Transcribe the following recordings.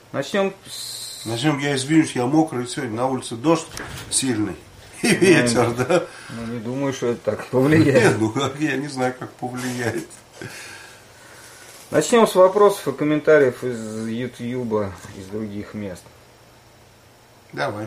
Начнем я извинюсь, я мокрый сегодня, на улице дождь сильный и ветер, да? Ну, не думаю, что это так повлияет. Нет, ну как, я не знаю, как повлияет. Начнем с вопросов и комментариев из Ютьюба, из других мест. Давай.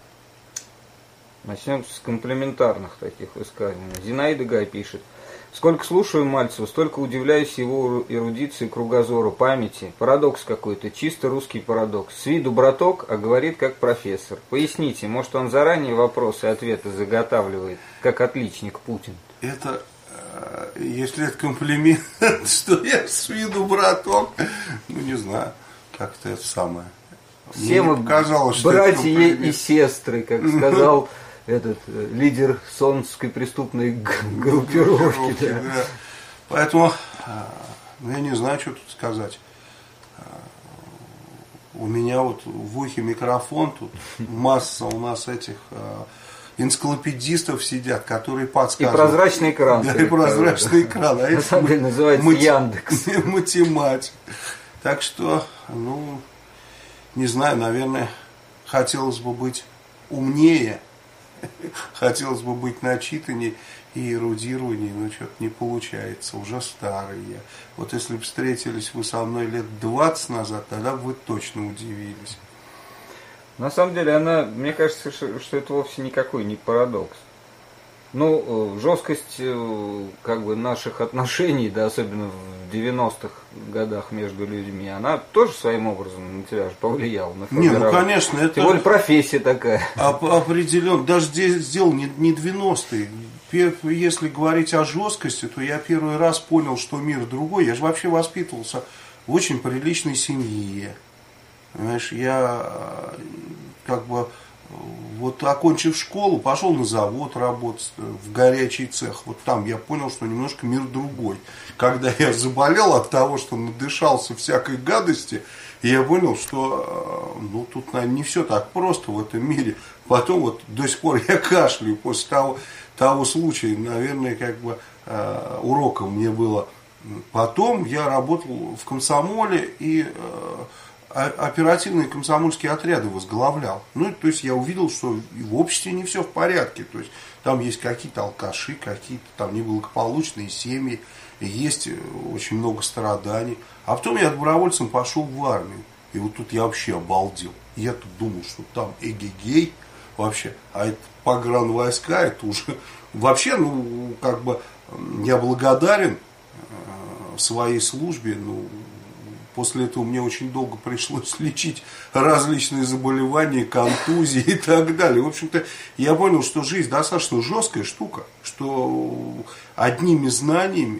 Начнем с комплиментарных таких высказываний. Зинаида Гай пишет. Сколько слушаю Мальцева, столько удивляюсь его эрудиции, кругозору, памяти. Парадокс какой-то, чисто русский парадокс. С виду браток, а говорит как профессор. Поясните, может он заранее вопросы и ответы заготавливает, как отличник Путин? Это, если это комплимент, что я с виду браток, ну не знаю, как-то это самое. Все мы братья и сестры, как сказал этот лидер Солнцевской преступной группировки. Да. Да. Поэтому я не знаю, что тут сказать. У меня вот в ухе микрофон, тут масса у нас этих энциклопедистов сидят, которые подсказывают. И прозрачный экран. Да, и прозрачный экран. А на самом деле называется Яндекс. Математик. Так что, ну, не знаю, наверное, хотелось бы быть умнее. Хотелось бы быть начитаннее и эрудированнее, но что-то не получается, уже старый я. Вот если бы встретились вы со мной лет 20 назад, тогда бы вы точно удивились. На самом деле, мне кажется, что это вовсе никакой не парадокс. Ну, жесткость как бы наших отношений, да, особенно в 90-х годах между людьми, она тоже своим образом на тебя же повлияла. Не, ну конечно, это... Тем более профессия такая. Определенно, даже здесь дело не 90-е. Если говорить о жесткости, то я первый раз понял, что мир другой. Я же вообще воспитывался в очень приличной семье. Понимаешь, я как бы... Вот окончив школу, пошел на завод работать, в горячий цех. Вот там я понял, что немножко мир другой. Когда я заболел от того, что надышался всякой гадости, я понял, что ну, тут, наверное, не все так просто в этом мире. Потом вот до сих пор я кашляю после того случая. Наверное, как бы уроком мне было. Потом я работал в комсомоле и... оперативные комсомольские отряды возглавлял. Ну, то есть я увидел, что в обществе не все в порядке. То есть там есть какие-то алкаши, какие-то там неблагополучные семьи, есть очень много страданий. А потом я добровольцем пошел в армию. И вот тут я вообще обалдел. Я тут думал, что там эгегей вообще. А это погранвойска, это уже... Вообще, ну, как бы я благодарен своей службе, ну, после этого мне очень долго пришлось лечить различные заболевания, контузии и так далее. В общем-то, я понял, что жизнь достаточно жесткая штука, что одними знаниями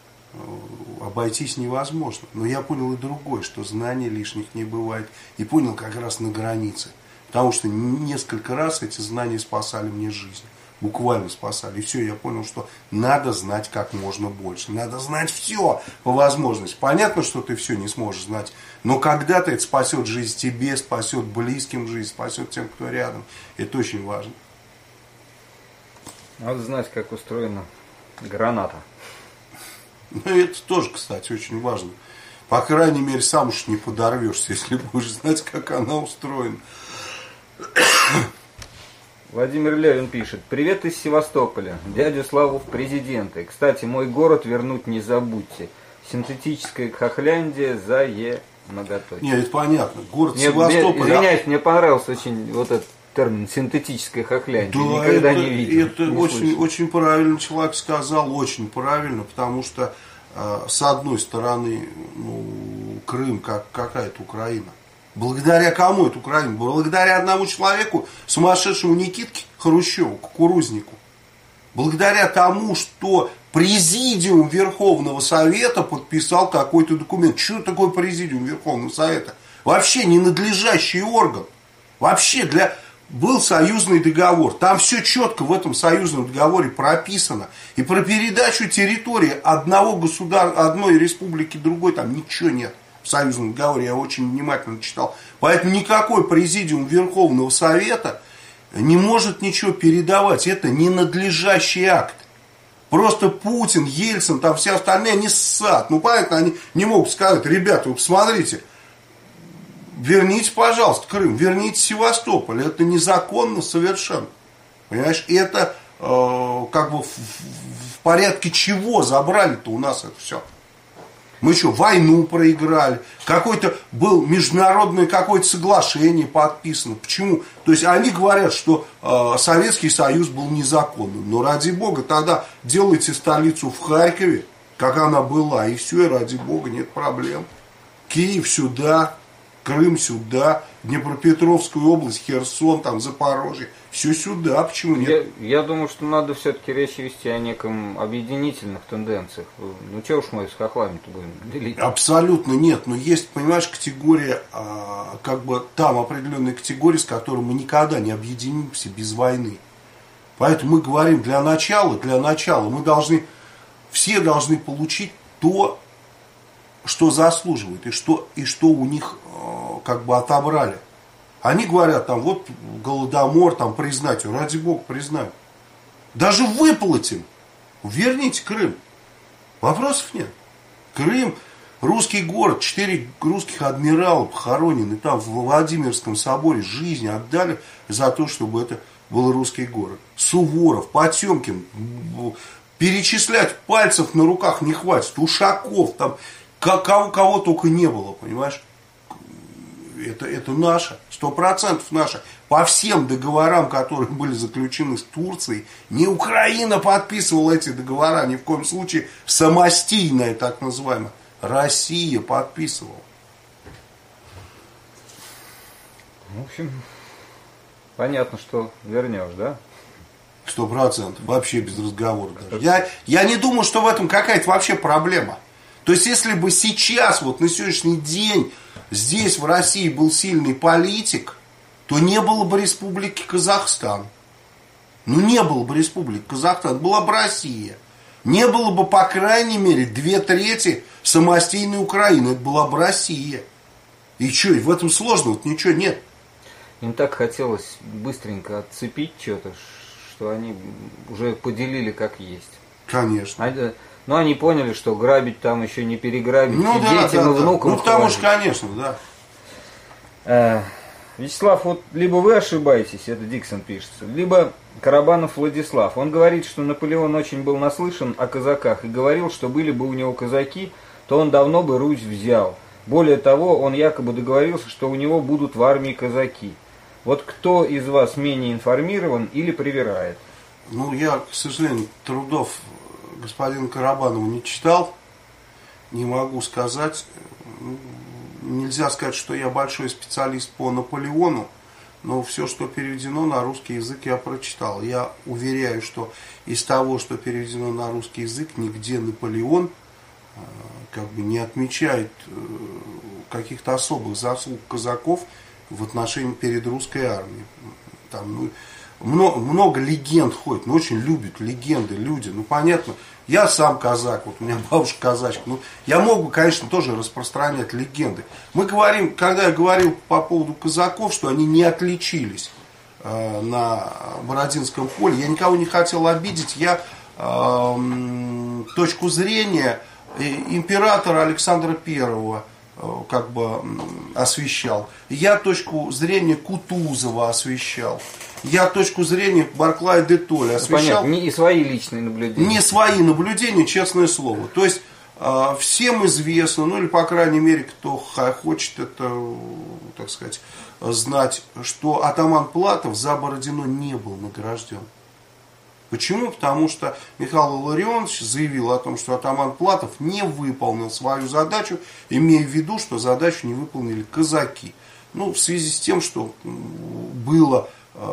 обойтись невозможно. Но я понял и другое, что знаний лишних не бывает. И понял как раз на границе. Потому что несколько раз эти знания спасали мне жизнь. Буквально спасали. И все, я понял, что надо знать как можно больше. Надо знать все по возможности. Понятно, что ты все не сможешь знать. Но когда-то это спасет жизнь тебе, спасет близким жизнь, спасет тем, кто рядом. Это очень важно. Надо знать, как устроена граната. Ну, это тоже, кстати, очень важно. По крайней мере, сам уж не подорвешься, если будешь знать, как она устроена. Владимир Левин пишет. Привет из Севастополя. Дядю Славу в президенты. Кстати, мой город вернуть не забудьте. Синтетическая хохляндия за многоточие. Нет, это понятно. Город Севастополь. Извиняюсь, мне понравился очень вот этот термин синтетическая хохляндия. Да, никогда не видел. Это очень правильно человек сказал, очень правильно, потому что с одной стороны, ну, Крым какая-то Украина. Благодаря кому это Украина? Благодаря одному человеку, сумасшедшему Никитке Хрущеву, кукурузнику. Благодаря тому, что Президиум Верховного Совета подписал какой-то документ. Что такое Президиум Верховного Совета? Вообще ненадлежащий орган. Вообще был союзный договор. Там все четко в этом союзном договоре прописано. И про передачу территории одной республики другой там ничего нет. В союзном договоре я очень внимательно читал. Поэтому никакой Президиум Верховного Совета не может ничего передавать. Это ненадлежащий акт. Просто Путин, Ельцин, там все остальные, они ссат. Ну, понятно, они не могут сказать, ребята, вы посмотрите, верните, пожалуйста, Крым, верните Севастополь. Это незаконно совершенно. Понимаешь, это как бы в порядке чего забрали-то у нас это все? Мы что, войну проиграли? Какое-то было международное какое-то соглашение подписано. Почему? То есть они говорят, что Советский Союз был незаконным. Но ради бога, тогда делайте столицу в Харькове, как она была, и все, и ради бога, нет проблем. Киев сюда, Крым сюда, Днепропетровскую область, Херсон, там, Запорожье. Все сюда, почему нет? Я думаю, что надо все-таки речь вести о неком объединительных тенденциях. Ну, что уж мы с хохлами-то будем делить? Абсолютно нет. Но есть, понимаешь, категория, как бы там определенные категории, с которыми мы никогда не объединимся без войны. Поэтому мы говорим, для начала мы должны, все должны получить то, что заслуживают, и что у них как бы отобрали. Они говорят, там, вот голодомор, там, признать, ради бога, признают. Даже выплатим. Верните Крым. Вопросов нет. Крым, русский город, 4 русских адмирала похоронены там в Владимирском соборе, жизнь отдали за то, чтобы это был русский город. Суворов, Потемкин, перечислять пальцев на руках не хватит. Ушаков, там, кого только не было, понимаешь? Это наше, 100% наше. По всем договорам, которые были заключены с Турцией, не Украина подписывала эти договора, ни в коем случае самостийная, так называемая. Россия подписывала. В общем, понятно, что вернешь, да? 100%, вообще без разговора даже. Я не думаю, что в этом какая-то вообще проблема. То есть, если бы сейчас, вот на сегодняшний день, здесь, в России, был сильный политик, то не было бы Республики Казахстан. Ну, не было бы Республики Казахстан, была бы Россия. Не было бы, по крайней мере, 2/3 самостийной Украины, это была бы Россия. И что, и в этом сложного-то ничего нет. Им так хотелось быстренько отцепить что-то, что они уже поделили как есть. Конечно. Но они поняли, что грабить там еще не переграбить. Ну, и детям, и внукам. Ну, потому что, конечно, да. Вячеслав, вот либо вы ошибаетесь, это Диксон пишется, либо Карабанов Владислав. Он говорит, что Наполеон очень был наслышан о казаках и говорил, что были бы у него казаки, то он давно бы Русь взял. Более того, он якобы договорился, что у него будут в армии казаки. Вот кто из вас менее информирован или привирает? Ну, я, к сожалению, трудов господина Карабанова не читал, не могу сказать. Нельзя сказать, что я большой специалист по Наполеону, но все, что переведено на русский язык, я прочитал. Я уверяю, что из того, что переведено на русский язык, нигде Наполеон как бы не отмечает каких-то особых заслуг казаков в отношении перед русской армией. Там, много легенд ходит, очень любят легенды люди. Ну, понятно, я сам казак, вот у меня бабушка казачка. Ну, я мог бы, конечно, тоже распространять легенды. Мы говорим, когда я говорил по поводу казаков, что они не отличились на Бородинском поле, я никого не хотел обидеть. Я точку зрения императора Александра I как бы освещал. Я точку зрения Кутузова освещал. Я точку зрения Барклая де Толли освещал. Понятно, не свои личные наблюдения. Не свои наблюдения, честное слово. То есть, всем известно, ну или по крайней мере, кто хочет это, так сказать, знать, что атаман Платов за Бородино не был награжден. Почему? Потому что Михаил Илларионович заявил о том, что атаман Платов не выполнил свою задачу, имея в виду, что задачу не выполнили казаки. Ну, в связи с тем, что было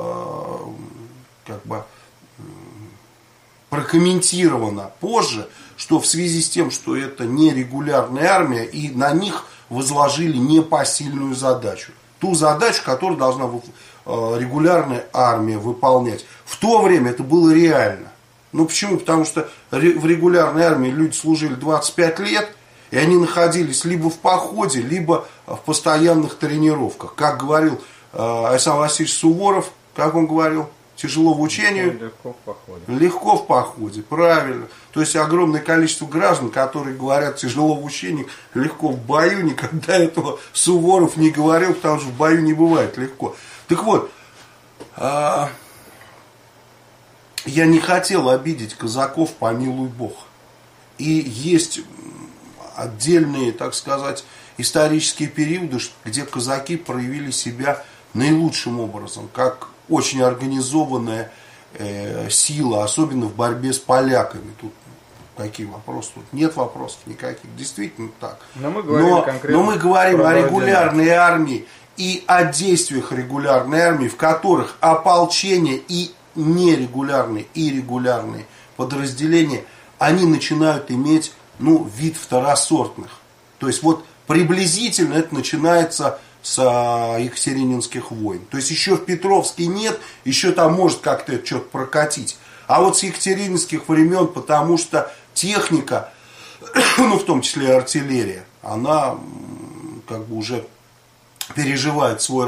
как бы прокомментировано позже, что в связи с тем, что это не регулярная армия, и на них возложили непосильную задачу. Ту задачу, которую должна регулярная армия выполнять. В то время это было реально. Ну почему? Потому что в регулярной армии люди служили 25 лет, и они находились либо в походе, либо в постоянных тренировках. Как говорил Александр Васильевич Суворов, как он говорил, тяжело в учении, легко в походе. Легко в походе, правильно. То есть огромное количество граждан, которые говорят тяжело в учении, легко в бою, никогда этого Суворов не говорил, потому что в бою не бывает легко. Так вот, я не хотел обидеть казаков, помилуй Бог. И есть отдельные, так сказать, исторические периоды, где казаки проявили себя наилучшим образом, как очень организованная сила, особенно в борьбе с поляками. Тут какие вопросы? Тут нет вопросов никаких. Действительно так. Но мы говорим о регулярной армии и о действиях регулярной армии, в которых ополчение и нерегулярные, и регулярные подразделения, они начинают иметь вид второсортных. То есть вот приблизительно это начинается с Екатерининских войн. То есть еще в Петровске нет, еще там может как-то это что-то прокатить. А вот с Екатерининских времен, потому что техника, в том числе и артиллерия, она как бы уже переживает свой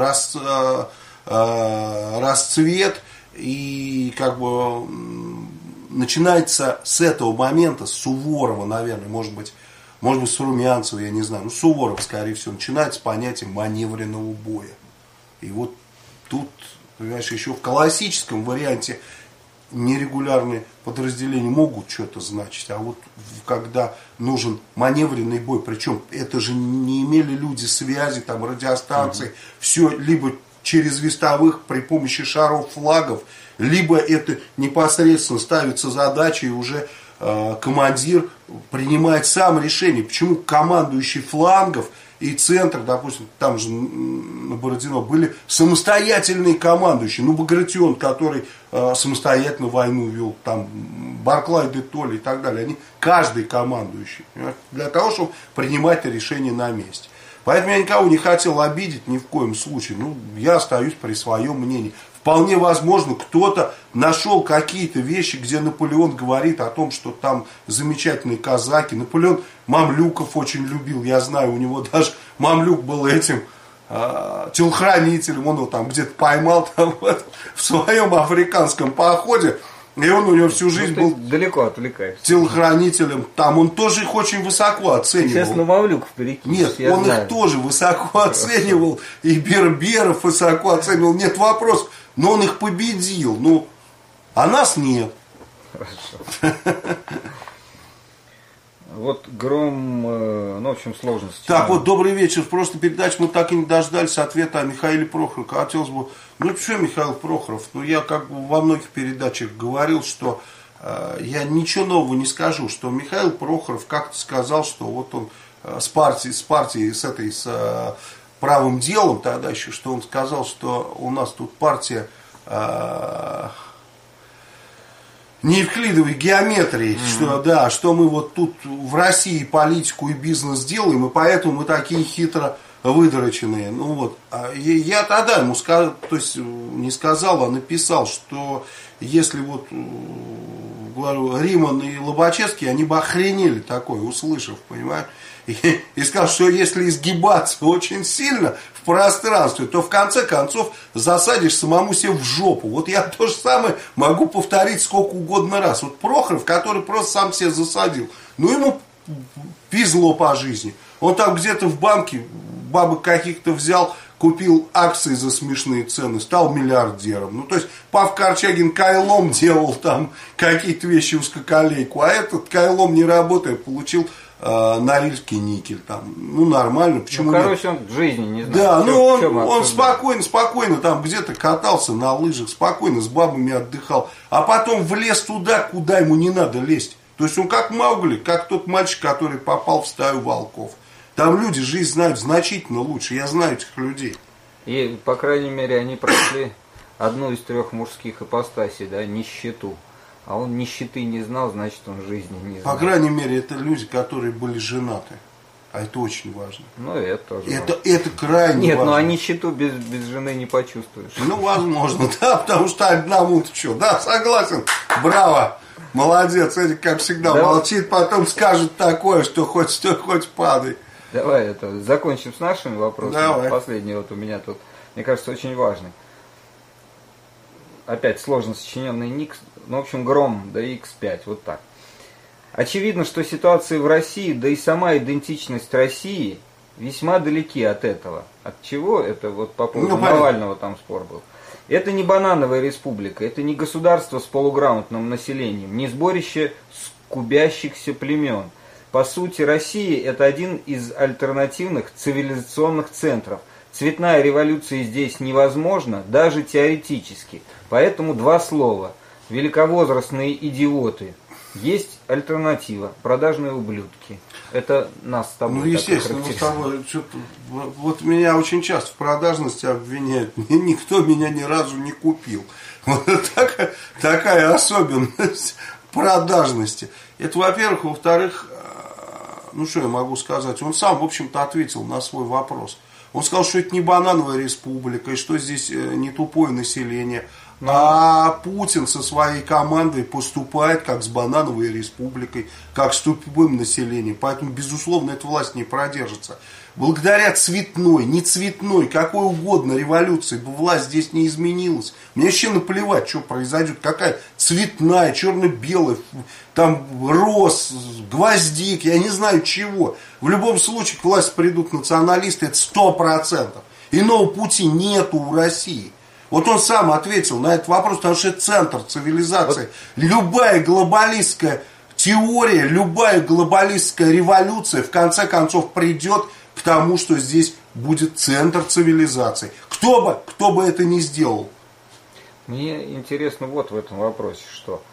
расцвет, и как бы начинается с этого момента, с Суворова, наверное, может быть, с Румянцева, я не знаю, Суворов, скорее всего, начинается с понятия маневренного боя. И вот тут, понимаешь, еще в классическом варианте нерегулярные подразделения могут что-то значить, а вот когда нужен маневренный бой, причем это же не имели люди связи, там, радиостанции, все либо через вестовых при помощи шаров, флагов, либо это непосредственно ставится задача и уже командир принимает сам решение. Почему командующий флангов и центр, допустим, там же на Бородино были самостоятельные командующие. Багратион, который самостоятельно войну вел, там Барклай де Толли и так далее. Они каждый командующий. Понимаете? Для того, чтобы принимать решение на месте. Поэтому я никого не хотел обидеть ни в коем случае. Я остаюсь при своем мнении. Вполне возможно, кто-то нашел какие-то вещи, где Наполеон говорит о том, что там замечательные казаки. Наполеон мамлюков очень любил, я знаю, у него даже мамлюк был этим телохранителем, он его там где-то поймал там, в своем африканском походе. И он у него всю жизнь был далеко отвлекаешься. Телохранителем. Там он тоже их очень высоко оценивал. Сейчас на мамлюков перекинешь. Нет, он их тоже высоко оценивал. И Берберов высоко оценивал. Нет вопросов. Но он их победил. А нас нет. Хорошо. Вот Гром, в общем, сложности. Так, вот, добрый вечер. В прошлой передаче мы так и не дождались ответа о Михаиле Прохорове. Хотелось бы... что Михаил Прохоров? Я как бы во многих передачах говорил, что я ничего нового не скажу, что Михаил Прохоров как-то сказал, что вот он с партией, с правым делом тогда еще, что он сказал, что у нас тут партия неевклидовой геометрии, что мы вот тут в России политику и бизнес делаем, и поэтому мы такие хитро выдроченные. Я тогда ему сказал, то есть не сказал, а написал, что если вот, говорю, Риман и Лобачевский, они бы охренели такое, услышав, понимаешь? И сказал, что если изгибаться очень сильно в пространстве, то в конце концов засадишь самому себе в жопу. Вот я то же самое могу повторить сколько угодно раз. Вот Прохоров, который просто сам себя засадил, ему пизло по жизни. Он там где-то в банке бабок каких-то взял, купил акции за смешные цены, стал миллиардером. То есть Пав Корчагин кайлом делал там какие-то вещи узкоколейку, а этот кайлом не работая получил Норильский никель. Там, нормально, почему нет? Он в жизни не знает. Да, он спокойно там где-то катался на лыжах, спокойно с бабами отдыхал, а потом влез туда, куда ему не надо лезть. То есть он как Маугли, как тот мальчик, который попал в стаю волков. Там люди жизнь знают значительно лучше. Я знаю этих людей. И, по крайней мере, они прошли одну из 3 мужских ипостасей, нищету. А он нищеты не знал, значит, он жизни не знал. По крайней мере, это люди, которые были женаты. А это очень важно. Это тоже важно. Это крайне важно. Нет, а нищету без жены не почувствуешь. Возможно, да, потому что одному-то что. Да, согласен. Браво. Молодец. Эдик, как всегда, молчит, потом скажет такое, что хоть падай. Давай закончим с нашими вопросами. Давай. Последний у меня тут, мне кажется, очень важный. опять сложно сочиненный ник, ну, в общем, Гром, да X5, вот так. Очевидно, что ситуация в России, да и сама идентичность России весьма далеки от этого. От чего? Это вот по поводу Навального там спор был. Это не банановая республика, это не государство с полуграмотным населением, не сборище скубящихся племен. По сути, Россия – это один из альтернативных цивилизационных центров. Цветная революция здесь невозможна, даже теоретически. Поэтому два слова. Великовозрастные идиоты. Есть альтернатива. Продажные ублюдки. Это нас с тобой. Ну, естественно, мы с тобой. Вот меня очень часто в продажности обвиняют. Никто меня ни разу не купил. Вот такая особенность продажности. Это, во-первых. Во-вторых, ну что я могу сказать? Он сам, в общем-то, ответил на свой вопрос. Он сказал, что это не банановая республика, и что здесь не тупое население. А Путин со своей командой поступает как с банановой республикой, как с тупым населением. Поэтому, безусловно, эта власть не продержится. Благодаря цветной, не цветной, какой угодно революции, власть здесь не изменилась. Мне вообще наплевать, что произойдет. Какая цветная, черно-белая, там роз, гвоздик, я не знаю чего. В любом случае к власти придут националисты, это 100%. Иного пути нету у России. Вот он сам ответил на этот вопрос, потому что это центр цивилизации. Любая глобалистская теория, любая глобалистская революция в конце концов придет к тому, что здесь будет центр цивилизации. Кто бы это ни сделал. Мне интересно вот в этом вопросе, что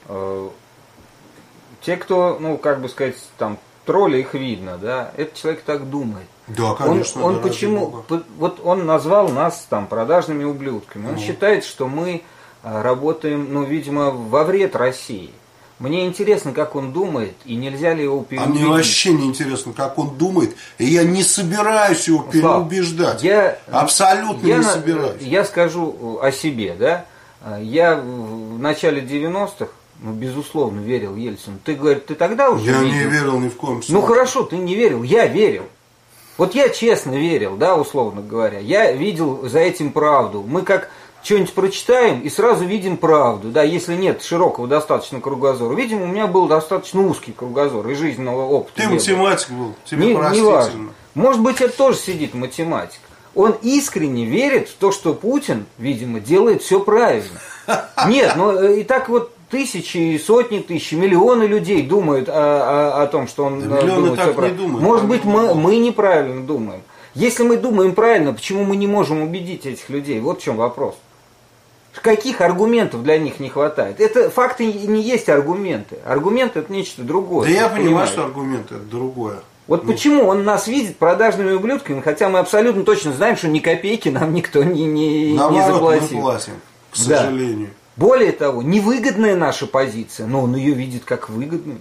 те, кто, ну, как бы сказать, там, тролли, их видно, да, этот человек так думает. Да, конечно. Он почему, вот он назвал нас там продажными ублюдками. Он считает, что мы работаем, ну, видимо, во вред России. Мне интересно, как он думает, и нельзя ли его переубедить. А мне вообще не интересно, как он думает, и я не собираюсь его переубеждать. Абсолютно не собираюсь. Я скажу о себе, да. Я в начале 90-х, ну, безусловно, верил Ельцину. Ты, говоришь, ты тогда уже Я видел? не верил ни в коем случае. Ну, хорошо, ты не верил, я верил. Вот я честно верил, да, условно говоря. Я видел за этим правду. Мы как что-нибудь прочитаем и сразу видим правду. Да, если нет широкого достаточно кругозора. Видимо, у меня был достаточно узкий кругозор и жизненного опыта. Ты математик был, тебе не важно. Может быть, это тоже сидит математик. Он искренне верит в то, что Путин, видимо, делает все правильно. Нет, ну и так вот тысячи, сотни тысяч, миллионы людей думают о том, что он думает все правильно. Думают, может быть, мы неправильно думаем. Если мы думаем правильно, почему мы не можем убедить этих людей? Вот в чем вопрос. Каких аргументов для них не хватает? Это факты не есть аргументы. Аргументы это нечто другое. Да я понимаю, что аргументы это другое. Вот почему он нас видит продажными ублюдками, хотя мы абсолютно точно знаем, что ни копейки нам никто не заплатил. Мы платим, к сожалению. Более того, невыгодная наша позиция, но он ее видит как выгодную.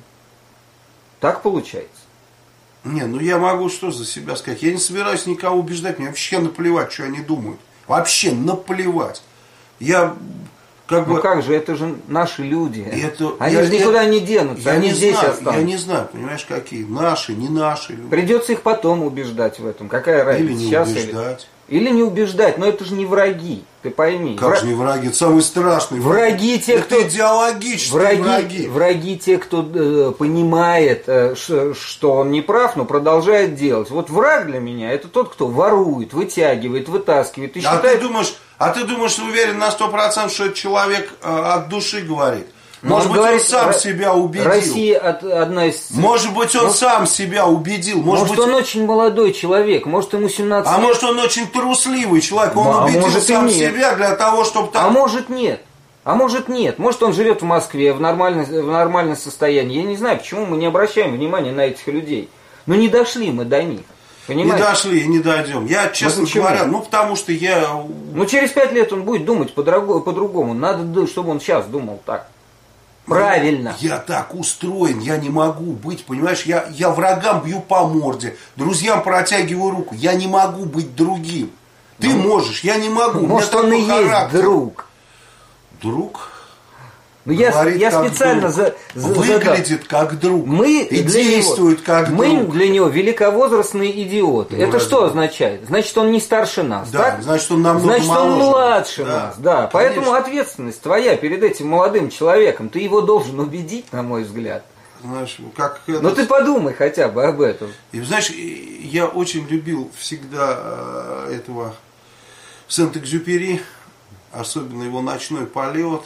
Так получается. Не, ну я могу что за себя сказать. Я не собираюсь никого убеждать, мне вообще наплевать, что они думают. Вообще наплевать. Я как бы... Ну как же, это же наши люди. Они же никуда не денутся, они здесь останутся. Я не знаю, понимаешь, какие. Наши, не наши люди. Придется их потом убеждать в этом. Какая разница? Или не сейчас убеждать. Или не убеждать, но это же не враги, ты пойми. Как же не враги? Это самый страшный враги. Те, это идеологические враги. Враги те, кто понимает, что он не прав, но продолжает делать. Вот враг для меня это тот, кто ворует, вытягивает, вытаскивает. И считает... А ты думаешь, уверен на 100%, что этот человек от души говорит? Может быть, он сам себя убедил. Россия одна из... Может быть, он сам себя убедил. Может, он очень молодой человек, может, ему 17 лет. А может, он очень трусливый человек. Он убедил сам себя для того, чтобы... А может, нет. Может, он живет в Москве в нормальном состоянии. Я не знаю, почему мы не обращаем внимания на этих людей. Но не дошли мы до них. Понимаете? Не дошли и не дойдем. Я, честно говоря, потому что я... Ну, через 5 лет он будет думать по-другому. Надо, чтобы он сейчас думал так. Правильно. Я так устроен, я не могу быть, понимаешь, я врагам бью по морде, друзьям протягиваю руку, я не могу быть другим. Ты можешь, я не могу. Может, он и есть друг. Друг? Ну, я специально выглядит как друг и действует как друг. Мы для него великовозрастные идиоты. Это что означает? Значит, он не старше нас, да, так? Значит, он намного моложе. Значит, он младше нас, да. Поэтому ответственность твоя перед этим молодым человеком, ты его должен убедить, на мой взгляд. Знаешь, но ты подумай хотя бы об этом. И знаешь, я очень любил всегда этого Сент-Экзюпери, особенно его «Ночной полет».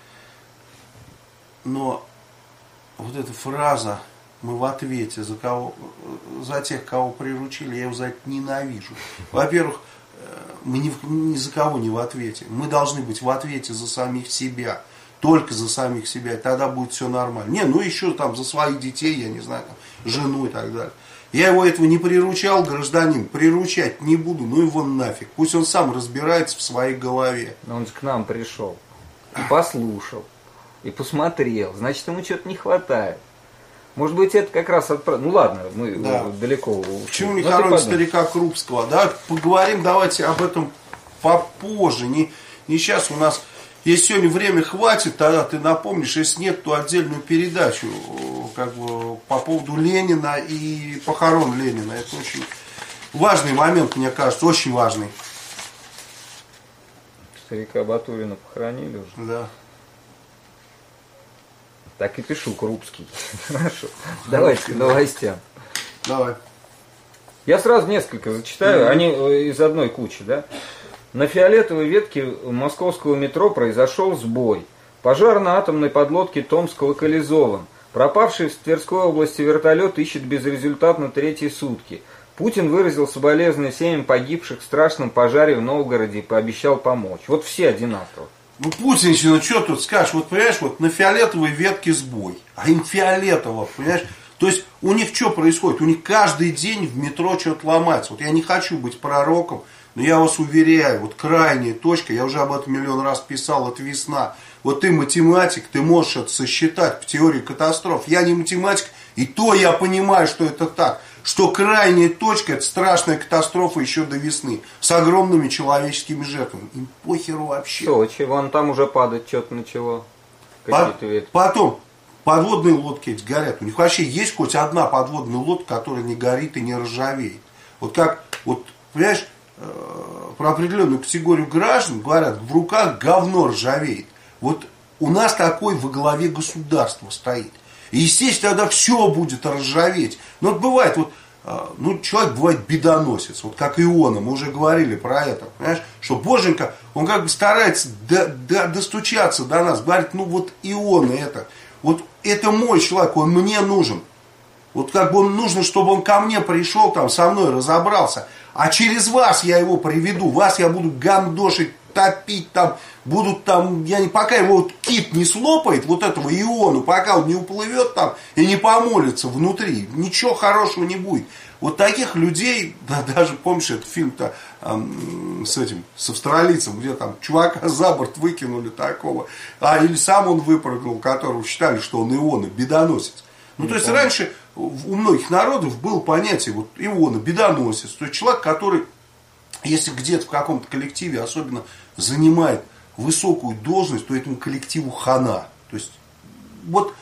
Но вот эта фраза «мы в ответе за тех, кого приручили», я его за это ненавижу. Во-первых, мы ни за кого не в ответе. Мы должны быть в ответе за самих себя. Только за самих себя. И тогда будет все нормально. Ну еще там за своих детей, я не знаю, там, жену и так далее. Я его этого не приручал, гражданин. Приручать не буду, ну его нафиг. Пусть он сам разбирается в своей голове. Но он же к нам пришел. И послушал. И посмотрел, значит, ему что-то не хватает. Может быть, это как раз Ну ладно, мы далеко ушли. Почему не хоронят старика Крупского? Да, поговорим давайте об этом попозже. Не сейчас у нас, если сегодня время хватит, тогда ты напомнишь, если нет, то отдельную передачу как бы, по поводу Ленина и похорон Ленина. Это очень важный момент, мне кажется, очень важный. Старика Батурина похоронили уже? Да. Так и пишу, Крупский. Хорошо. Давайте к новостям. Давай. Я сразу несколько зачитаю, они из одной кучи, да? На фиолетовой ветке московского метро произошел сбой. Пожар на атомной подлодке Томск локализован. Пропавший в Тверской области вертолет ищет безрезультатно третьи сутки. Путин выразил соболезнования семьям погибших в страшном пожаре в Новгороде и пообещал помочь. Вот все одинаково. Ну, Путинщина, что тут скажешь? Вот, понимаешь, вот на фиолетовой ветке сбой. А им фиолетово, понимаешь? То есть, у них что происходит? У них каждый день в метро что-то ломается. Вот я не хочу быть пророком, но я вас уверяю, вот крайняя точка, я уже об этом миллион раз писал, это весна. Вот ты математик, ты можешь это сосчитать по теории катастроф. Я не математик, и то я понимаю, что это так. Что крайняя точка, это страшная катастрофа еще до весны. С огромными человеческими жертвами. Им похеру вообще. Сочи, вон там уже падать что-то начало. Потом, подводные лодки эти горят. У них вообще есть хоть одна подводная лодка, которая не горит и не ржавеет. Вот как, вот, понимаешь, про определенную категорию граждан говорят, в руках говно ржавеет. Вот у нас такой во главе государства стоит. И, естественно, тогда все будет ржаветь. Но вот бывает, вот, ну, человек бывает бедоносец, вот как Иона, мы уже говорили про это, понимаешь, что Боженька, он как бы старается достучаться до нас, говорит, ну вот Иона это, вот это мой человек, он мне нужен. Вот как бы он нужно, чтобы он ко мне пришел, там, со мной разобрался, а через вас я его приведу, вас я буду гандошить, топить там, будут там, пока его вот кит не слопает, вот этого Иону, пока он не уплывет там и не помолится внутри, ничего хорошего не будет. Вот таких людей, да, даже помнишь этот фильм-то с австралийцем, где там чувака за борт выкинули такого, или сам он выпрыгнул, которого считали, что он Иона, бедоносец. Ну, то есть раньше у многих народов было понятие, вот Иона, бедоносец, то есть человек, который, если где-то в каком-то коллективе особенно занимает высокую должность, то этому коллективу хана. То есть, вот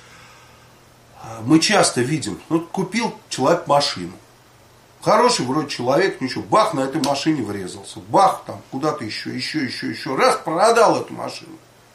мы часто видим, вот купил человек машину. Хороший вроде человек, ничего, бах, на этой машине врезался. Бах, там куда-то еще. Раз, продал эту машину.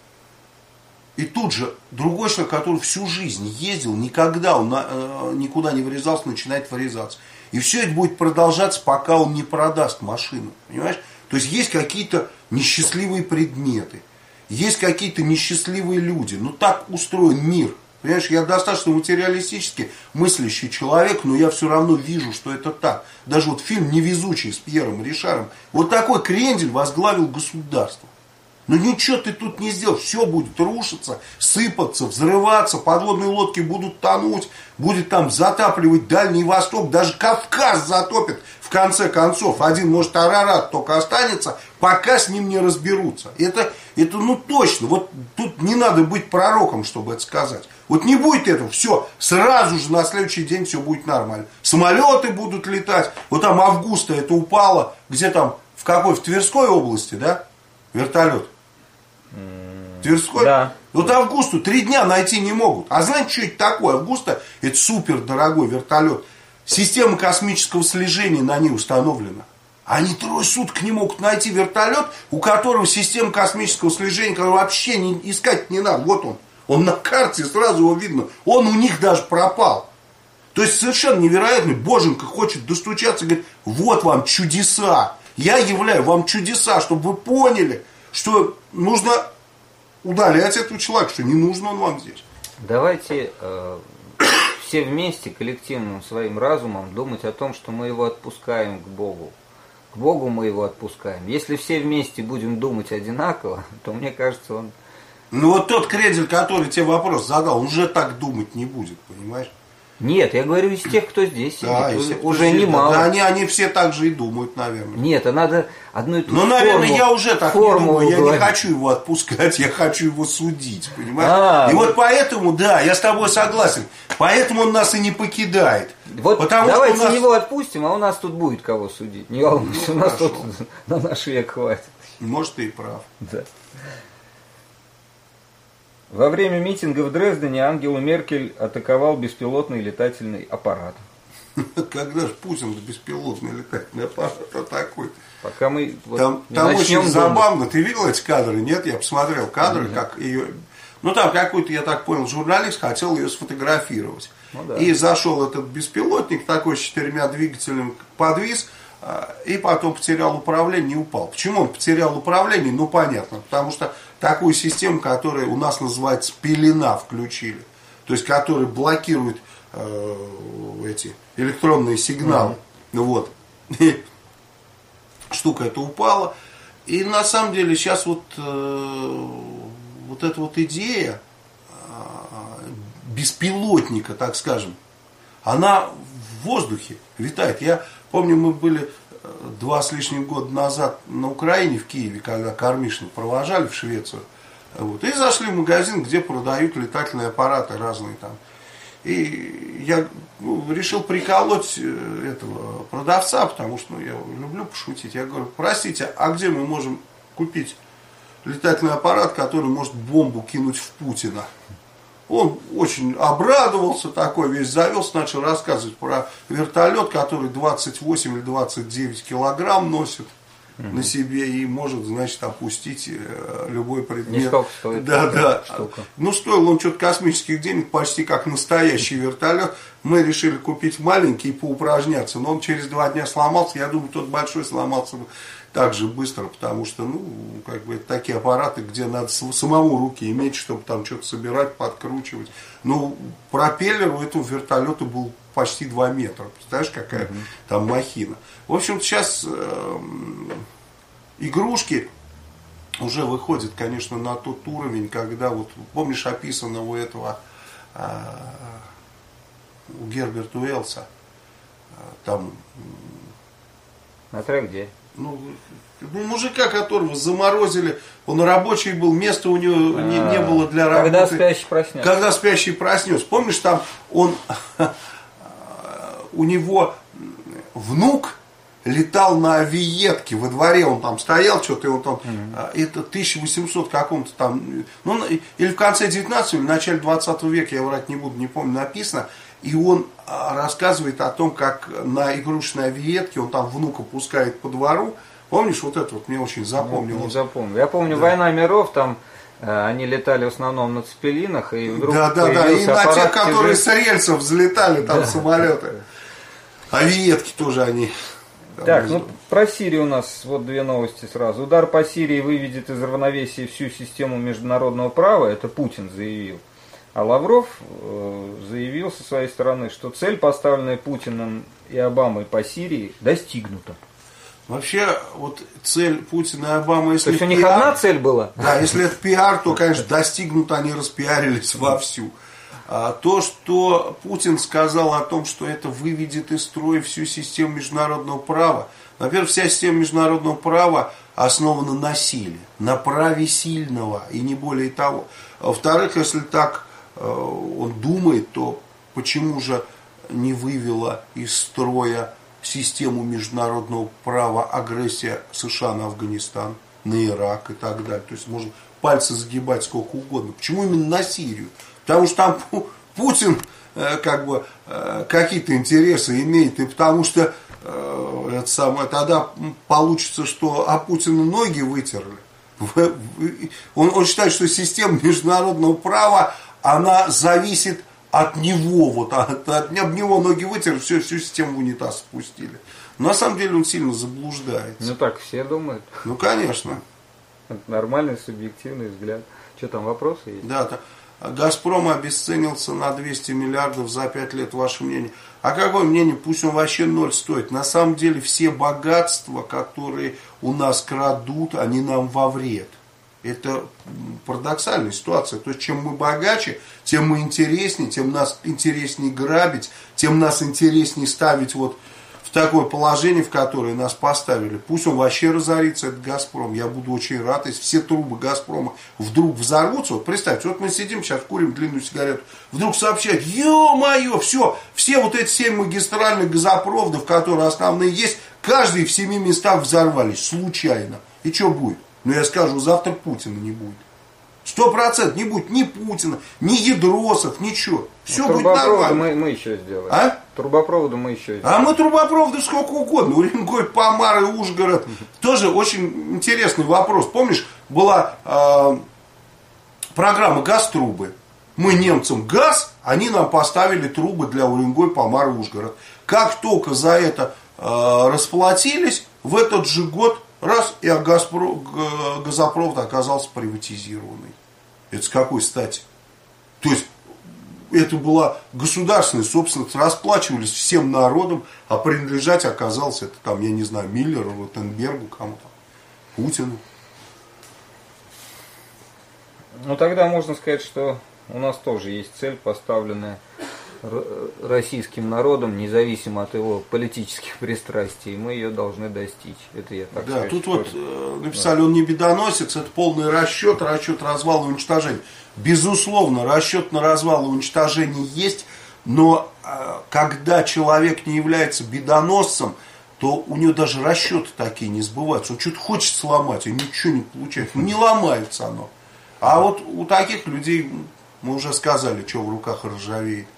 И тут же другой человек, который всю жизнь ездил, никогда он никуда не врезался, начинает врезаться. И все это будет продолжаться, пока он не продаст машину. Понимаешь? То есть есть какие-то несчастливые предметы, есть какие-то несчастливые люди. Ну так устроен мир. Понимаешь, я достаточно материалистически мыслящий человек, но я все равно вижу, что это так. Даже вот фильм «Невезучий» с Пьером Ришаром. Вот такой крендель возглавил государство. Но ничего ты тут не сделаешь. Все будет рушиться, сыпаться, взрываться, подводные лодки будут тонуть, будет там затапливать Дальний Восток, даже Кавказ затопит. В конце концов, один, может, Арарат только останется, пока с ним не разберутся. Это ну точно, вот тут не надо быть пророком, чтобы это сказать. Вот не будет этого, все, сразу же на следующий день все будет нормально. Самолеты будут летать, вот там Августа это упало, где там, в Тверской области, да, вертолет? Тверской? Да. Вот Августу 3 дня найти не могут. А знаете, что это такое? Августа — это супер дорогой вертолет. Система космического слежения на ней установлена. Они 3 суток не могут найти вертолет, у которого система космического слежения, которого вообще искать не надо. Вот он. Он на карте, сразу его видно. Он у них даже пропал. То есть совершенно невероятный. Боженька хочет достучаться и говорит: вот вам чудеса. Я являю вам чудеса, чтобы вы поняли, что нужно удалять этого человека, что не нужен он вам здесь. Давайте все вместе, коллективным своим разумом, думать о том, что мы его отпускаем к Богу. К Богу мы его отпускаем. Если все вместе будем думать одинаково, то, мне кажется, он... Ну вот тот Кредель, который тебе вопрос задал, он уже так думать не будет, понимаешь? Нет, я говорю из тех, кто здесь сидит. Да, Уже немало. Да, они все так же и думают, наверное. Нет, а надо одну и ту же форму. Ну, наверное, я уже так не думаю. Я не хочу его отпускать, я хочу его судить, понимаешь? И вот поэтому, да, я с тобой согласен. Поэтому он нас и не покидает. Вот давайте его отпустим, а у нас тут будет кого судить. Не волнуйся, у нас тут на наш век хватит. Может, ты и прав. Да. Во время митинга в Дрездене Ангелу Меркель атаковал беспилотный летательный аппарат. Когда же Путин беспилотный летательный аппарат такой? Пока мы там очень забавно. Ты видел эти кадры? Нет, я посмотрел кадры, как ее... Ну, там какой-то, я так понял, журналист хотел ее сфотографировать. Ну, да. И зашел этот беспилотник такой с 4 двигателями, подвис, и потом потерял управление и упал. Почему он потерял управление? Ну, понятно. Потому что такую систему, которая у нас называется пелена, включили. То есть, которая блокирует эти электронные сигналы. Вот. И штука эта упала. И на самом деле сейчас вот эта вот идея беспилотника, так скажем, она в воздухе витает. Я помню, мы были 2 с лишним года назад на Украине, в Киеве, когда кормишных провожали в Швецию. Вот, и зашли в магазин, где продают летательные аппараты разные там. И я решил приколоть этого продавца, потому что я люблю пошутить. Я говорю: простите, а где мы можем купить летательный аппарат, который может бомбу кинуть в Путина? Он очень обрадовался, такой весь завелся, начал рассказывать про вертолет, который 28 или 29 килограмм носит на себе и может, значит, опустить любой предмет. Не сколько стоит? Да. Ну, стоил он что-то космических денег, почти как настоящий вертолет. Мы решили купить маленький и поупражняться, но он через 2 дня сломался. Я думаю, тот большой сломался так же быстро, потому что, это такие аппараты, где надо самому руки иметь, чтобы там что-то собирать, подкручивать. Ну, пропеллер у этого вертолета был почти 2 метра. Представляешь, какая там махина. В общем, сейчас игрушки уже выходят, конечно, на тот уровень, когда, вот, помнишь, описано у этого, у Герберта Уэллса, там... Смотря где. Мужика, которого заморозили, он рабочий был, места у него не было для работы. Когда спящий проснется. Когда спящий проснется. Помнишь, там у него внук летал на авиетке во дворе, он там стоял, что-то, и он там, это 1800 каком-то там, или в конце 19 или в начале 20 века, я врать не буду, не помню, написано, и он рассказывает о том, как на игрушечной авиетке он там внука пускает по двору. Помнишь, вот это вот мне очень запомнилось. Не запомнил. Я помню, да. «Война миров», там они летали в основном на цепелинах, и вдруг и на тех, которые с рельсов взлетали, там самолеты. Авиетки тоже они. Так, про Сирию у нас вот 2 новости сразу. Удар по Сирии выведет из равновесия всю систему международного права, это Путин заявил. А Лавров заявил со своей стороны, что цель, поставленная Путиным и Обамой по Сирии, достигнута. Вообще, вот цель Путина и Обамы, если... То есть у них одна цель была? Да, если это пиар, то, конечно, достигнуто, они распиарились вовсю. А то, что Путин сказал о том, что это выведет из строя всю систему международного права. Во-первых, вся система международного права основана на силе, на праве сильного и не более того. А во-вторых, если так он думает, то почему же не вывела из строя систему международного права агрессия США на Афганистан, на Ирак и так далее. То есть можно пальцы загибать сколько угодно. Почему именно на Сирию? Потому что там Путин какие-то интересы имеет, и потому что тогда получится, что Путина ноги вытерли. Он считает, что система международного права, она зависит от него, вот от него ноги вытерли, всю систему в унитаз спустили. Но на самом деле он сильно заблуждается. Ну так все думают. Ну конечно. Это нормальный субъективный взгляд. Что там, вопросы есть? Да, «Газпром» обесценился на 200 миллиардов за 5 лет, ваше мнение? А какое мнение? Пусть он вообще ноль стоит. На самом деле все богатства, которые у нас крадут, они нам во вред. Это парадоксальная ситуация. То есть чем мы богаче, тем мы интереснее, тем нас интереснее грабить, тем нас интереснее ставить вот в такое положение, в которое нас поставили. Пусть он вообще разорится, этот «Газпром». Я буду очень рад, если все трубы «Газпрома» вдруг взорвутся. Вот представьте, вот мы сидим, сейчас курим длинную сигарету, вдруг сообщают: ё-моё, все вот эти 7 магистральных газопроводов, которые основные есть, каждый в 7 местах взорвались случайно. И что будет? Ну я скажу, завтра Путина не будет. 100% не будет ни Путина, ни Ядросов, ничего. Все будет нормально. Мы еще сделаем. А? Трубопроводы мы еще сделаем. А мы трубопроводы сколько угодно. Уренгой, Помар и Ужгород. Тоже очень интересный вопрос. Помнишь, была программа «Газтрубы». Мы немцам газ, они нам поставили трубы для Уренгой, Помар и Ужгород. Как только за это расплатились, в этот же год раз, и газопровод оказался приватизированный. Это с какой стати? То есть, это была государственная собственность, расплачивались всем народом, а принадлежать оказалось это там, я не знаю, Миллеру, Ротенбергу, кому-то, Путину. Ну, тогда можно сказать, что у нас тоже есть цель, поставленная российским народом, независимо от его политических пристрастий, мы ее должны достичь. Это я так да, сказать. Тут вот написали, он не бедоносец, это полный расчет развала и уничтожения. Безусловно, расчет на развал и уничтожение есть, но когда человек не является бедоносцем, то у него даже расчеты такие не сбываются. Он что-то хочет сломать, и ничего не получается. Не ломается оно. А вот у таких людей, мы уже сказали, что в руках ржавеет.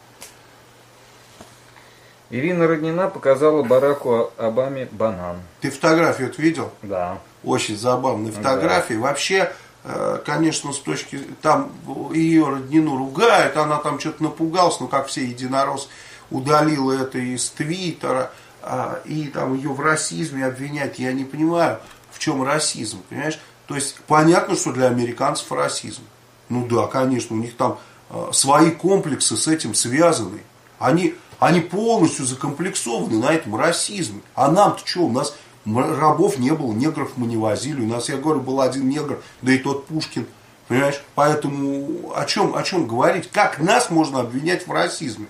Ирина Роднина показала Бараку Обаме банан. Ты фотографию это видел? Да. Очень забавные фотографии. Да. Вообще, конечно, с точки... Там ее Роднину ругают, она там что-то напугалась, но как все единорос удалила это из Твиттера, и там ее в расизме обвинять. Я не понимаю, в чем расизм, понимаешь? То есть, понятно, что для американцев расизм. Ну да, конечно, у них там свои комплексы с этим связаны. Они полностью закомплексованы на этом расизме. А нам-то что? У нас рабов не было, негров мы не возили. У нас, я говорю, был один негр, да и тот Пушкин. Понимаешь? Поэтому о чем говорить? Как нас можно обвинять в расизме?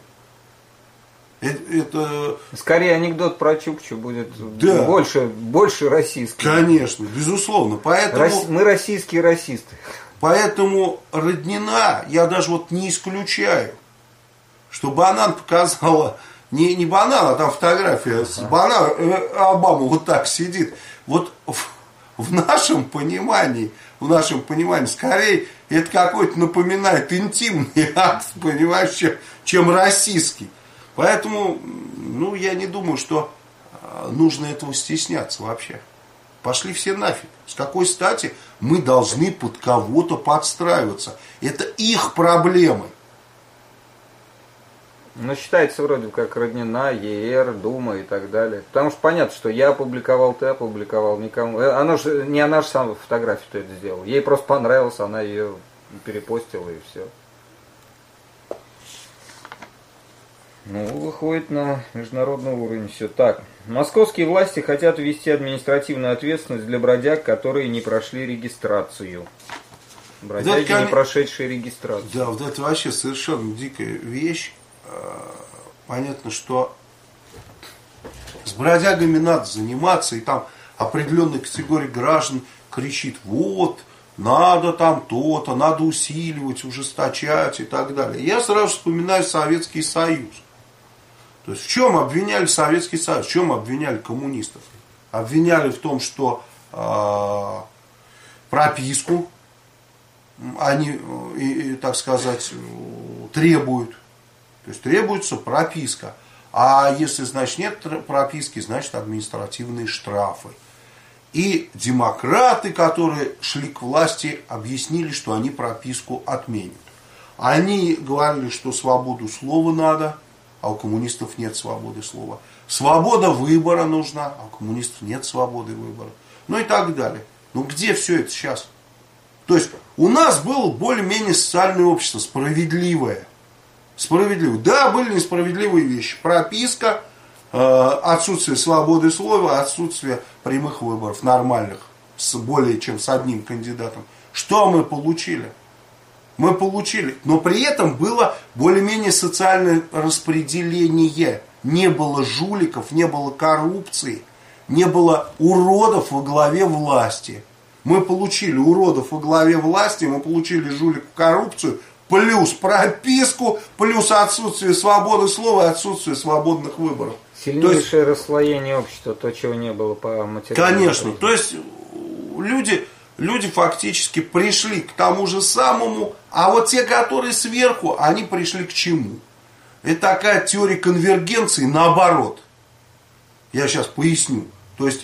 Это... Скорее анекдот про Чукчу будет, да, больше российский. Конечно, безусловно. Поэтому... Мы российские расисты. Поэтому Роднина, я даже вот не исключаю, что банан показала, не банан, а там фотография с бананом, Обама вот так сидит. Вот в нашем понимании, скорее это какой-то напоминает интимный акт, понимаешь, чем российский. Поэтому, я не думаю, что нужно этого стесняться вообще. Пошли все нафиг. С какой стати мы должны под кого-то подстраиваться? Это их проблемы. Но считается вроде как Роднина, ЕР, Дума и так далее. Потому что понятно, что я опубликовал, ты опубликовал, никому. Она же сама фотографию-то это сделала. Ей просто понравилось, она ее перепостила и все. Выходит на международный уровень все. Так, московские власти хотят ввести административную ответственность для бродяг, которые не прошли регистрацию. Бродяги, не прошедшие регистрацию. Да, вот это вообще совершенно дикая вещь. Понятно, что с бродягами надо заниматься, и там определенная категория граждан кричит: вот, надо там то-то, надо усиливать, ужесточать и так далее. Я сразу вспоминаю Советский Союз. То есть в чем обвиняли Советский Союз, в чем обвиняли коммунистов? Обвиняли в том, что прописку они, так сказать, требуют. То есть требуется прописка. А если, значит, нет прописки, значит, административные штрафы. И демократы, которые шли к власти, объяснили, что они прописку отменят. Они говорили, что свободу слова надо, а у коммунистов нет свободы слова. Свобода выбора нужна, а у коммунистов нет свободы выбора. Ну и так далее. Ну где все это сейчас? То есть у нас было более-менее социальное общество, справедливое. Справедливое. Да, были несправедливые вещи. Прописка, отсутствие свободы слова, отсутствие прямых выборов нормальных, с более чем с одним кандидатом. Что мы получили? Мы получили, но при этом было более-менее социальное распределение. Не было жуликов, не было коррупции, не было уродов во главе власти. Мы получили уродов во главе власти, мы получили жуликов, коррупцию, плюс прописку, плюс отсутствие свободы слова и отсутствие свободных выборов. Сильнейшее расслоение общества, то, чего не было по материалу. Конечно, то есть люди фактически пришли к тому же самому, а вот те, которые сверху, они пришли к чему? Это такая теория конвергенции наоборот. Я сейчас поясню. То есть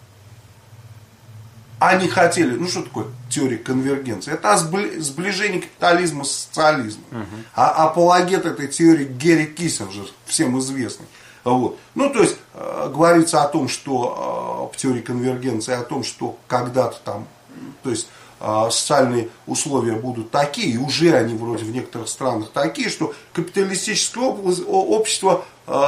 они хотели, ну что такое теория конвергенции? Это сближение капитализма с социализмом. А апологет этой теории Герри Киссинджер, всем известный. Вот. Ну, то есть, говорится о том, что в теории конвергенции, о том, что когда-то там, то есть, социальные условия будут такие, и уже они вроде в некоторых странах такие, что капиталистическое общество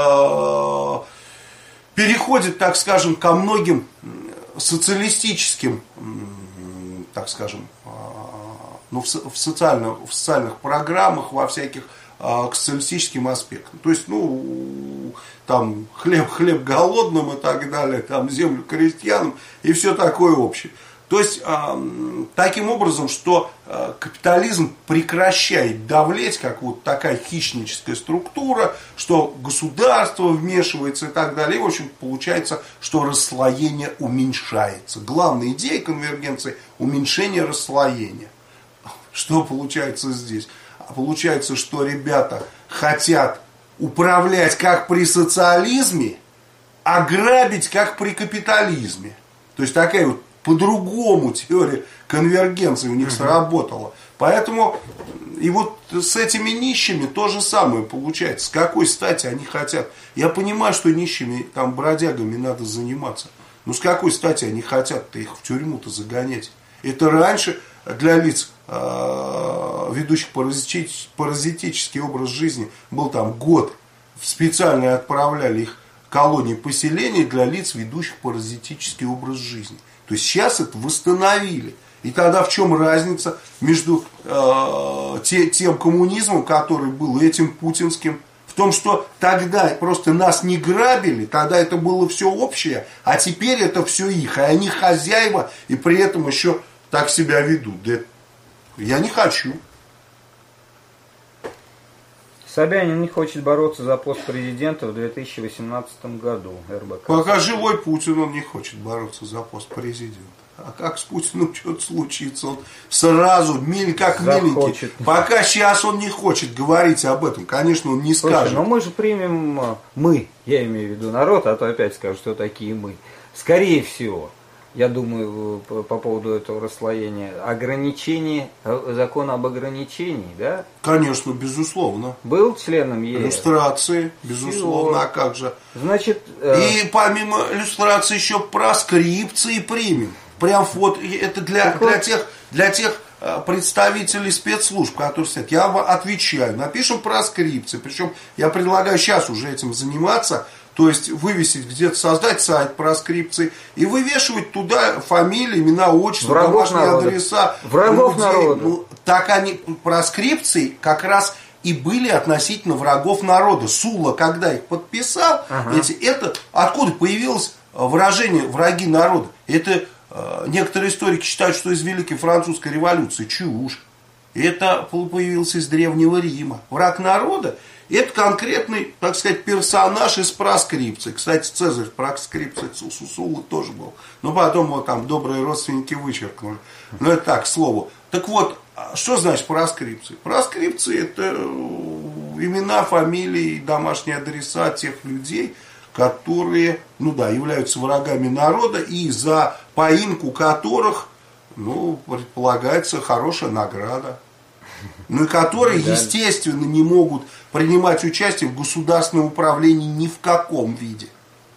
переходит, так скажем, ко многим социалистическим, так скажем, ну, в социальных программах, во всяких к социалистическим аспектам. То есть, ну, там хлеб голодным и так далее, там землю крестьянам и все такое общее. То есть, таким образом, что капитализм прекращает давлеть, как вот такая хищническая структура, что государство вмешивается и так далее. И, в общем, получается, что расслоение уменьшается. Главная идея конвергенции – уменьшение расслоения. Что получается здесь? Получается, что ребята хотят управлять как при социализме, а грабить как при капитализме. То есть такая вот по-другому теория конвергенции у них сработала. Поэтому и вот с этими нищими то же самое получается. С какой стати они хотят? Я понимаю, что нищими, там, бродягами надо заниматься. Но с какой стати они хотят-то их в тюрьму-то загонять? Это раньше для лиц, ведущих паразитический образ жизни, был там год. Специально отправляли их в колонии поселений для лиц, ведущих паразитический образ жизни. То есть сейчас это восстановили. И тогда в чем разница между тем коммунизмом, который был, и этим путинским? В том, что тогда просто нас не грабили, тогда это было все общее, а теперь это все их. И они хозяева, и при этом еще так себя ведут. Да я не хочу. Собянин не хочет бороться за пост президента в 2018 году. РБК. Пока живой Путин, он не хочет бороться за пост президента. А как с Путиным что-то случится, он сразу, как миленький. Пока сейчас он не хочет говорить об этом, конечно, он не скажет. Слушай, но мы же примем, я имею в виду народ, а то опять скажут, что такие мы. Скорее всего, я думаю, по поводу этого расслоения, ограничение, закон об ограничении, да? Конечно, безусловно. Был членом ЕС? Люстрации, безусловно, а как же? Значит, и помимо люстрации еще проскрипции примем. Прям вот это для тех представителей спецслужб, которые сидят. Я вам отвечаю, напишем проскрипции. Причем я предлагаю сейчас уже этим заниматься. То есть вывесить где-то, создать сайт проскрипции и вывешивать туда фамилии, имена, отчества, домашние адреса. Врагов народа. Ну, так они, проскрипции как раз и были относительно врагов народа. Сула, когда их подписал, это откуда появилось выражение «враги народа»? Это некоторые историки считают, что из Великой Французской революции. Чушь. Это появилось из Древнего Рима. Враг народа — это конкретный, так сказать, персонаж из проскрипции. Кстати, Цезарь в проскрипции Сулы тоже был. Но потом его там добрые родственники вычеркнули. Но это так, к слову. Так вот, Что значит проскрипции? Проскрипции это имена, фамилии, домашние адреса тех людей, которые, являются врагами народа и за поимку которых, предполагается хорошая награда. И которые, естественно, не могут принимать участие в государственном управлении ни в каком виде.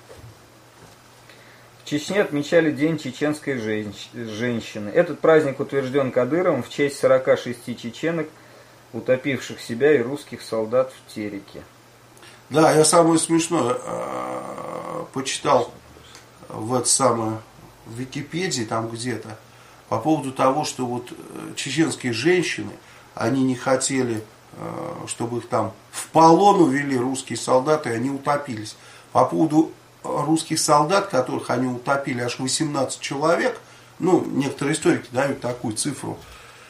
В Чечне отмечали День чеченской женщины. Этот праздник утвержден Кадыровым в честь 46 чеченок, утопивших себя и русских солдат в Тереке. Да, я самое смешное почитал в Википедии там где-то по поводу того, что чеченские женщины, они не хотели, чтобы их там в полон увели русские солдаты, и они утопились. По поводу русских солдат, которых они утопили аж 18 человек, некоторые историки дают такую цифру,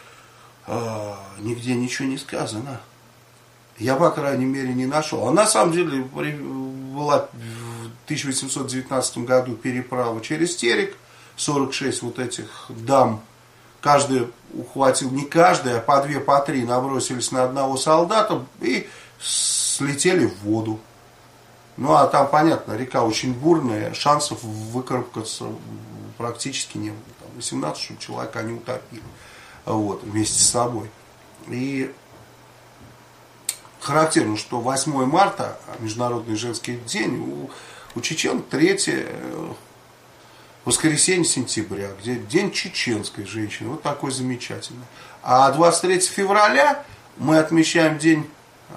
нигде ничего не сказано. Я, по крайней мере, не нашел. А на самом деле была в 1819 году переправа через Терек, 46 этих дам, каждый ухватил, не каждый, а по 2, по 3 набросились на одного солдата и слетели в воду. А там, понятно, река очень бурная, шансов выкарабкаться практически не было. 18 человек они утопили вместе с собой. И характерно, что 8 марта, Международный женский день, у чечен 3 воскресенье сентября, где День чеченской женщины. Вот такой замечательный. А 23 февраля мы отмечаем День,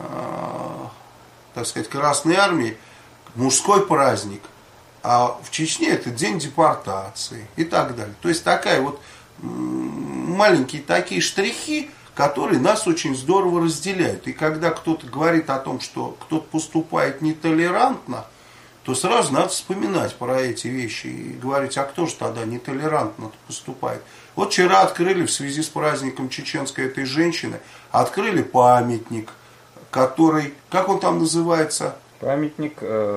так сказать, Красной Армии, мужской праздник. А в Чечне это день депортации и так далее. То есть такая маленькие такие штрихи, которые нас очень здорово разделяют. И когда кто-то говорит о том, что кто-то поступает нетолерантно, то сразу надо вспоминать про эти вещи и говорить, а кто же тогда нетолерантно поступает. Вот вчера открыли в связи с праздником чеченской этой женщины, открыли памятник, который, как он там называется? Памятник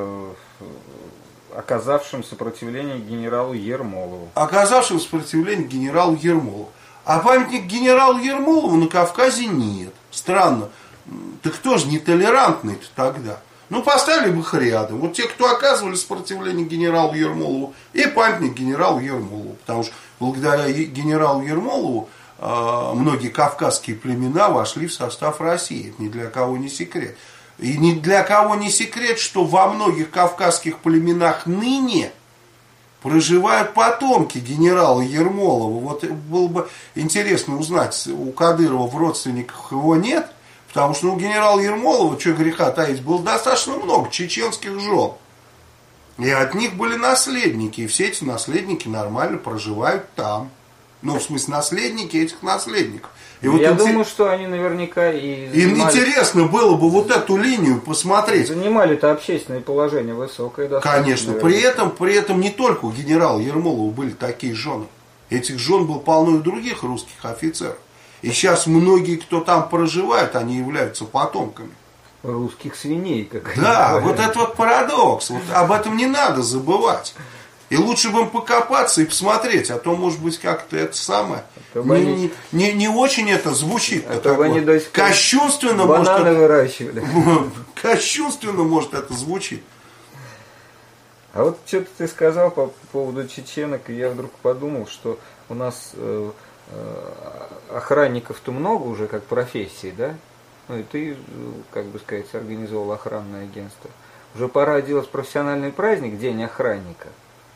оказавшим сопротивление генералу Ермолову. Оказавшим сопротивление генералу Ермолову. А памятник генералу Ермолову на Кавказе нет. Странно. Так кто же нетолерантный-то тогда? Поставили бы их рядом. Вот те, кто оказывали сопротивление генералу Ермолову, и памятник генералу Ермолову. Потому что благодаря генералу Ермолову многие кавказские племена вошли в состав России. Это ни для кого не секрет. И ни для кого не секрет, что во многих кавказских племенах ныне проживают потомки генерала Ермолова. Вот было бы интересно узнать, у Кадырова в родственниках его нет, потому что у генерала Ермолова, что греха таить, было достаточно много чеченских жен. И от них были наследники, и все эти наследники нормально проживают там. В смысле, наследники этих наследников. И я думаю, что они наверняка и занимали... интересно было бы эту линию посмотреть. Занимали-то общественное положение высокое. Конечно. При этом не только у генерала Ермолова были такие жены. Этих жен было полно и других русских офицеров. И сейчас многие, кто там проживает, они являются потомками русских свиней. Да, это парадокс. Об этом не надо забывать. И лучше бы им покопаться и посмотреть, а то, может быть, как-то это самое, не очень это звучит. Кощунственно, бананы выращивали. Кощунственно, может, это звучит. А вот что-то ты сказал по поводу чеченок, и я вдруг подумал, что у нас охранников-то много уже, как профессии, да? И ты, как бы сказать, организовал охранное агентство. Уже пора делать профессиональный праздник, День охранника.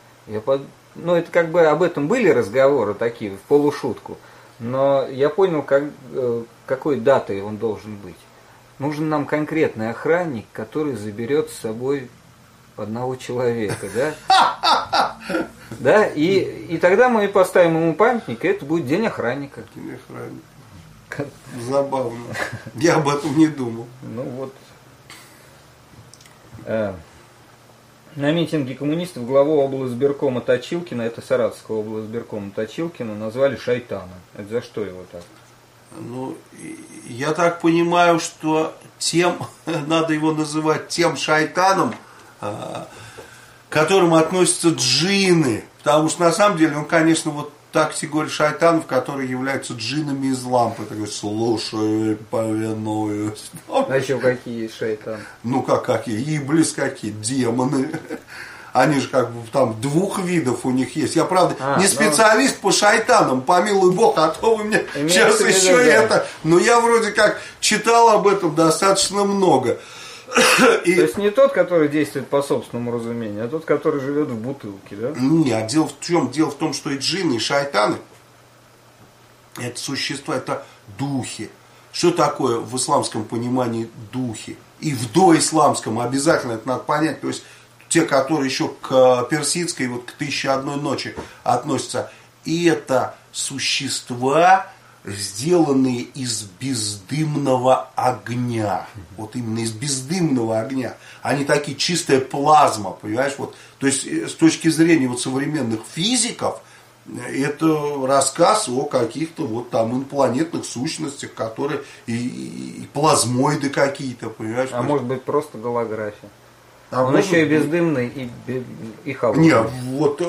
Это как бы об этом были разговоры такие, в полушутку. Но я понял, какой датой он должен быть. Нужен нам конкретный охранник, который заберет с собой одного человека, да? Да, и тогда мы поставим ему памятник, и это будет День охранника. День охранника. Забавно. Я об этом не думал. На митинге коммунистов главу облсбиркома Точилкина, это Саратовского облсбиркома Точилкина, назвали шайтаном. Это за что его так? Я так понимаю, что надо его называть тем шайтаном, к которым относятся джинны. Потому что на самом деле он, конечно, та категория шайтанов, которые являются джиннами из лампы. Ты говоришь, слушай, повинуюсь. А еще какие есть шайтаны? Ну, какие? Иблис какие? Демоны. Они же как бы там двух видов у них есть. Я, правда, не специалист по шайтанам, помилуй Бог, а то вы мне сейчас еще это. Но я вроде как читал об этом достаточно много. То есть не тот, который действует по собственному разумению, а тот, который живет в бутылке, да? Нет, дело в чем? Дело в том, что и джинны, и шайтаны, это существа, это духи. Что такое в исламском понимании духи? И в доисламском обязательно это надо понять. То есть те, которые еще к персидской, вот к 1001 ночи относятся, и это существа, сделанные из бездымного огня. Вот именно из бездымного огня. Они такие чистая плазма, понимаешь? Вот, то есть с точки зрения вот современных физиков, это рассказ о каких-то вот там инопланетных сущностях, которые и плазмоиды какие-то, понимаешь? А может быть просто голография. А он еще и бездымный, и холодный. Нет, вот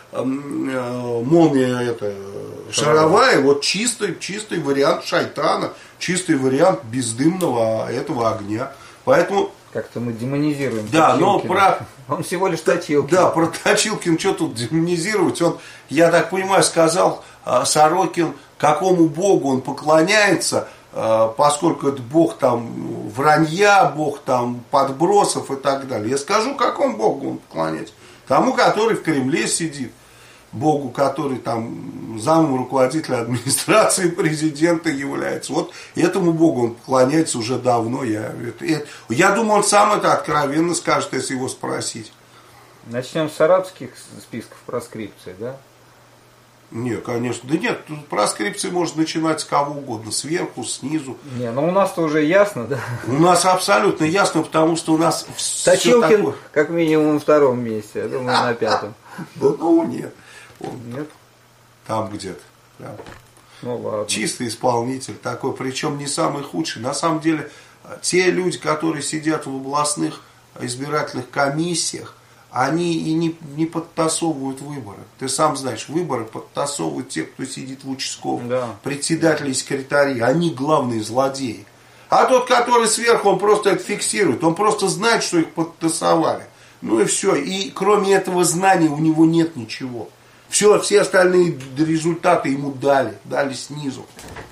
молния это шаровая, вот чистый вариант шайтана, чистый вариант бездымного этого огня. Поэтому... Как-то мы демонизируем. Да, но Он всего лишь Точилкин. Да, про Точилкин что тут демонизировать? Он, я так понимаю, сказал Сорокин, какому богу он поклоняется, поскольку это бог там вранья, бог там подбросов и так далее. Я скажу, какому богу он поклоняется. Тому, который в Кремле сидит. Богу, который там замом руководителя администрации президента является. Вот этому богу он поклоняется уже давно. Я думаю, он сам это откровенно скажет, если его спросить. Начнем с арабских списков проскрипции, да? Нет, конечно. Да нет, проскрипции можно начинать с кого угодно. Сверху, снизу. Не, ну у нас-то уже ясно, да? У нас абсолютно ясно, потому что у нас Точилкин такое... как минимум на втором месте, я думаю, на пятом. Да ну нет. Нет? Там где-то. Прям. Ну ладно. Чистый исполнитель такой, причем не самый худший. На самом деле, те люди, которые сидят в областных избирательных комиссиях, они и не подтасовывают выборы. Ты сам знаешь, выборы подтасовывают те, кто сидит в участковых, да. Председатели и секретари. Они главные злодеи. А тот, который сверху, он просто это фиксирует. Он просто знает, что их подтасовали. Ну и все. И кроме этого знания у него нет ничего. Все остальные результаты ему дали снизу.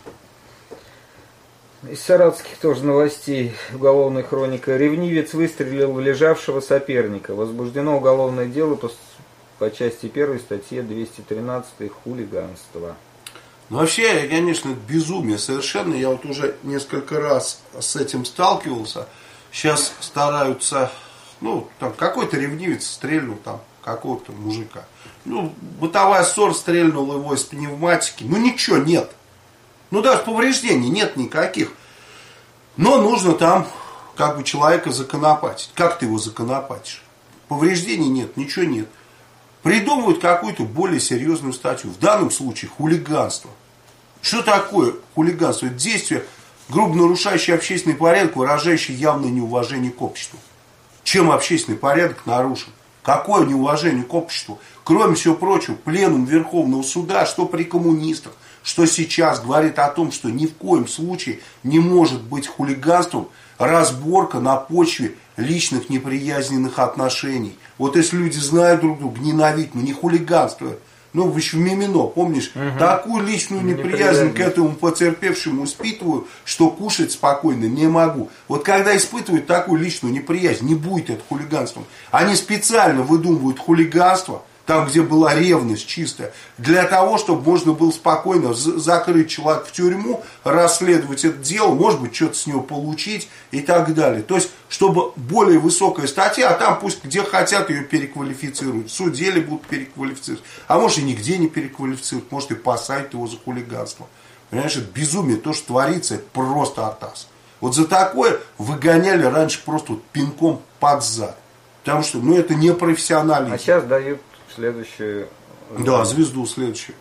Из саратовских тоже новостей. Уголовная хроника. Ревнивец выстрелил в лежавшего соперника. Возбуждено уголовное дело по части 1 статье 213 хулиганство. Ну, вообще, конечно, это безумие совершенно. Я вот уже несколько раз с этим сталкивался. Сейчас стараются, ну, там какой-то ревнивец стрельнул там какого-то мужика. Ну, бытовая ссора, стрельнул его из пневматики. Ну, ничего нет. Ну, даже повреждений нет никаких. Но нужно там как бы человека законопатить. Как ты его законопатишь? Повреждений нет, ничего нет. Придумывают какую-то более серьезную статью. В данном случае хулиганство. Что такое хулиганство? Это действие, грубо нарушающее общественный порядок, выражающее явное неуважение к обществу. Чем общественный порядок нарушен? Какое неуважение к обществу? Кроме всего прочего, пленум Верховного суда, что при коммунистах, что сейчас, говорит о том, что ни в коем случае не может быть хулиганством разборка на почве личных неприязненных отношений. Вот если люди знают друг друга, ненавидят, но не хулиганство. Ну, в Мимино, помнишь, такую личную неприязнь к этому потерпевшему испытываю, что кушать спокойно не могу. Вот когда испытывают такую личную неприязнь, не будет это хулиганством. Они специально выдумывают хулиганство, там, где была ревность чистая, для того, чтобы можно было спокойно закрыть человека в тюрьму, расследовать это дело, может быть, что-то с него получить и так далее. То есть, чтобы более высокая статья, а там пусть где хотят ее переквалифицируют. В суде будут переквалифицировать. А может и нигде не переквалифицируют, может и посадят его за хулиганство. Понимаешь, это безумие, то, что творится, это просто атас. Вот за такое выгоняли раньше просто вот пинком под зад. Потому что, ну, это не профессионализм. А сейчас дают следующую. Да, звезду следующую.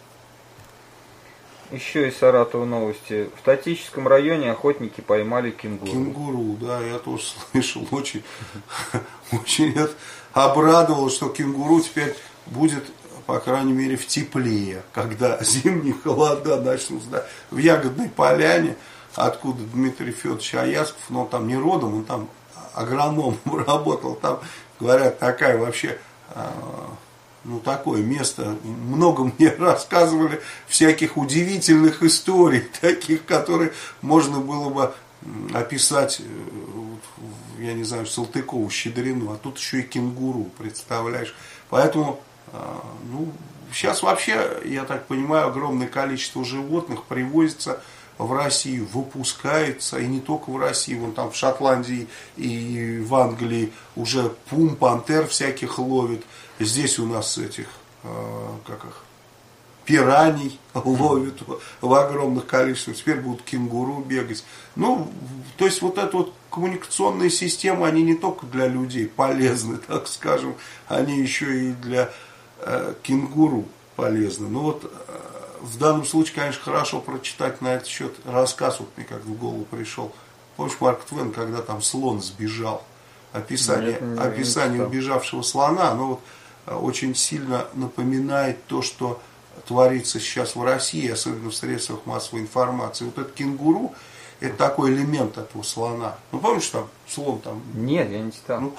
Еще из Саратова новости. В Татическом районе охотники поймали кенгуру. Кенгуру, да, я тоже слышал. Очень обрадовало, что кенгуру теперь будет по крайней мере, в тепле, когда зимние холода начнутся. В Ягодной Поляне, откуда Дмитрий Федорович Аясков, но он там не родом, он там агрономом работал, там, говорят, такая вообще, такое место, много мне рассказывали всяких удивительных историй, таких, которые можно было бы описать, я не знаю, Салтыкову, Щедрину, а тут еще и кенгуру, представляешь. Поэтому, сейчас вообще, я так понимаю, огромное количество животных привозится в Россию, выпускается, и не только в России, вон там в Шотландии и в Англии уже пум, пантер всяких ловят. Здесь у нас этих, пираний ловят в огромных количествах, теперь будут кенгуру бегать. То есть вот эта вот коммуникационная система, они не только для людей полезны, так скажем, они еще и для кенгуру полезны. В данном случае, конечно, хорошо прочитать на этот счет рассказ, вот мне как в голову пришел. Помнишь, Марк Твен, когда там слон сбежал? Описание убежавшего слона, оно очень сильно напоминает то, что творится сейчас в России, особенно в средствах массовой информации. Вот этот кенгуру, это такой элемент этого слона. Помнишь, там слон там? Нет, я не читал.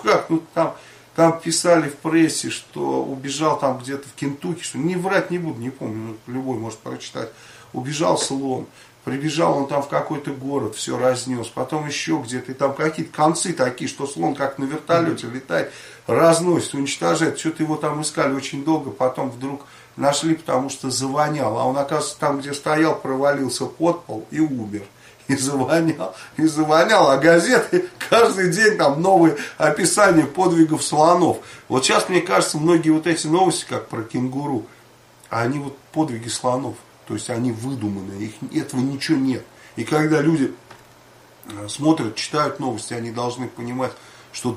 Там писали в прессе, что убежал там где-то в Кентукки, что не врать не буду, не помню, любой может прочитать. Убежал слон, прибежал он там в какой-то город, все разнес, потом еще где-то, и там какие-то концы такие, что слон как на вертолете летает, разносит, уничтожает. Что-то его там искали очень долго, потом вдруг нашли, потому что завонял. А он, оказывается, там, где стоял, провалился под пол и умер. И завонял, а газеты каждый день там новые описания подвигов слонов. Вот сейчас, мне кажется, многие вот эти новости, как про кенгуру, они вот подвиги слонов. То есть они выдуманные, этого ничего нет. И когда люди смотрят, читают новости, они должны понимать, что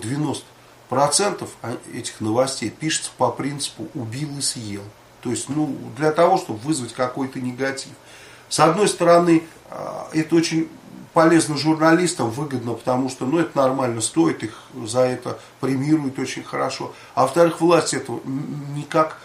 90% этих новостей пишется по принципу «убил и съел». То есть, для того, чтобы вызвать какой-то негатив. С одной стороны, это очень полезно журналистам, выгодно, потому что, это нормально, стоит, их за это премируют очень хорошо. А во-вторых, власть этого никак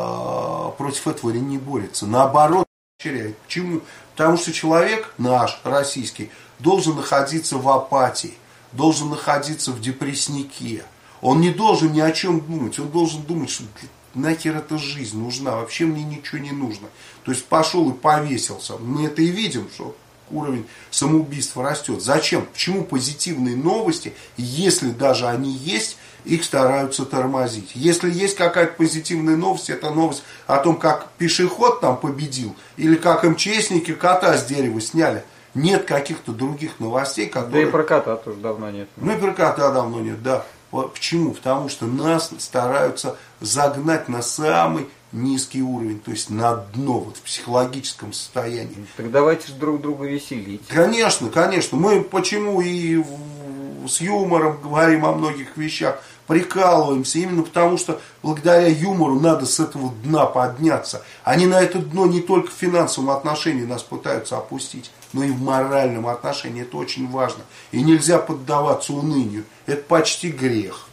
против этого не борется. Наоборот, поощряет. Почему? Потому что человек наш, российский, должен находиться в апатии, должен находиться в депресснике. Он не должен ни о чем думать, он должен думать, что нахер эта жизнь нужна, вообще мне ничего не нужно. То есть пошел и повесился. Мы это и видим, что уровень самоубийства растет. Зачем? Почему позитивные новости, если даже они есть, их стараются тормозить? Если есть какая-то позитивная новость, это новость о том, как пешеход там победил, или как МЧСники кота с дерева сняли. Нет каких-то других новостей, которые... Да и про кота тоже давно нет. И про кота давно нет, да. Почему? Потому что нас стараются загнать на самый низкий уровень, то есть на дно, в психологическом состоянии. Так давайте же друг друга веселить. Конечно, конечно. Мы почему и с юмором говорим о многих вещах, прикалываемся, именно потому что благодаря юмору надо с этого дна подняться. Они на это дно не только в финансовом отношении нас пытаются опустить, но и в моральном отношении. Это очень важно. И нельзя поддаваться унынию. Это почти грех.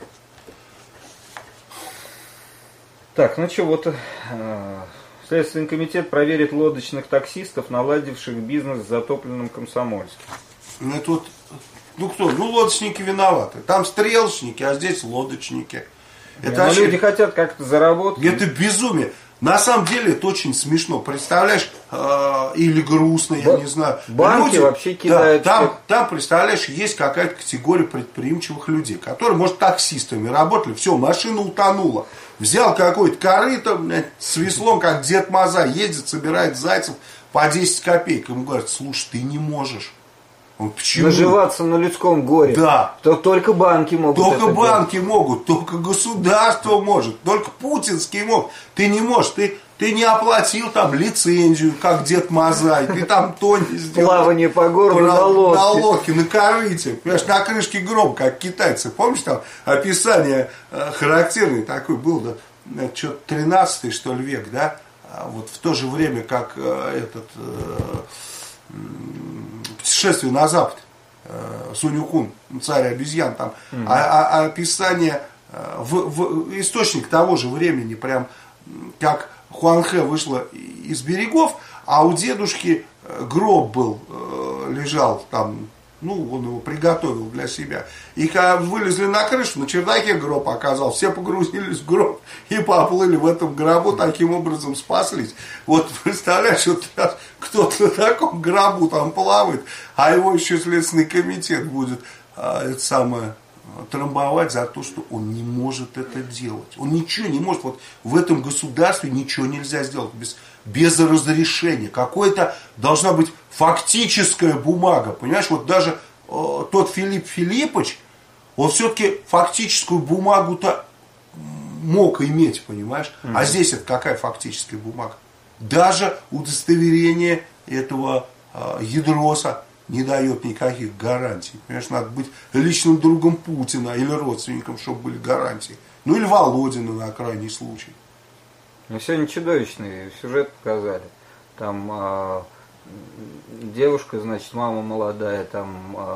Так, Следственный комитет проверит лодочных таксистов, наладивших бизнес с затопленным Комсомольском. Это кто? Лодочники виноваты. Там стрелочники, а здесь лодочники. Люди хотят как-то заработать. Это безумие. На самом деле это очень смешно. Представляешь, или грустно, я не знаю. Банки люди, вообще кидают. Там, представляешь, есть какая-то категория предприимчивых людей, которые, может, таксистами работали. Все, машина утонула. Взял какое-то корыто, с веслом, как Дед Мазай, ездит, собирает зайцев по 10 копеек. Ему говорят: слушай, ты не можешь. Почему? Наживаться на людском горе. Да. Только банки могут. Только банки могут, только государство может, только путинский мог. Ты не можешь, ты не оплатил там лицензию, как Дед Мазай, ты там то не сделал. Плавание по городу на лодке. На корыте, понимаешь, на крышке гроба, как китайцы. Помнишь, там описание характерное такое было, да, что-то 13-й, что ли, век, да? Вот в то же время, как путешествие на запад, Сунь-Кун, царь обезьян, там, описание, источник того же времени, прям как Хуанхэ вышла из берегов, а у дедушки гроб был, лежал там, ну, он его приготовил для себя. И когда вылезли на крышу, на чердаке гроб оказался, все погрузились в гроб и поплыли в этом гробу, таким образом спаслись. Вот представляешь, вот кто-то на таком гробу там плавает, а его еще Следственный комитет будет это самое трамбовать за то, что он не может это делать. Он ничего не может. Вот в этом государстве ничего нельзя сделать без разрешения. Какая-то должна быть фактическая бумага. Понимаешь, вот даже тот Филипп Филиппович, он все-таки фактическую бумагу-то мог иметь, понимаешь? А здесь это какая фактическая бумага? Даже удостоверение этого Ядроса не дает никаких гарантий. Понимаешь, надо быть личным другом Путина или родственником, чтобы были гарантии. Ну или Володина на крайний случай. Ну, сегодня чудовищный сюжет показали. Там девушка, значит, мама молодая, там,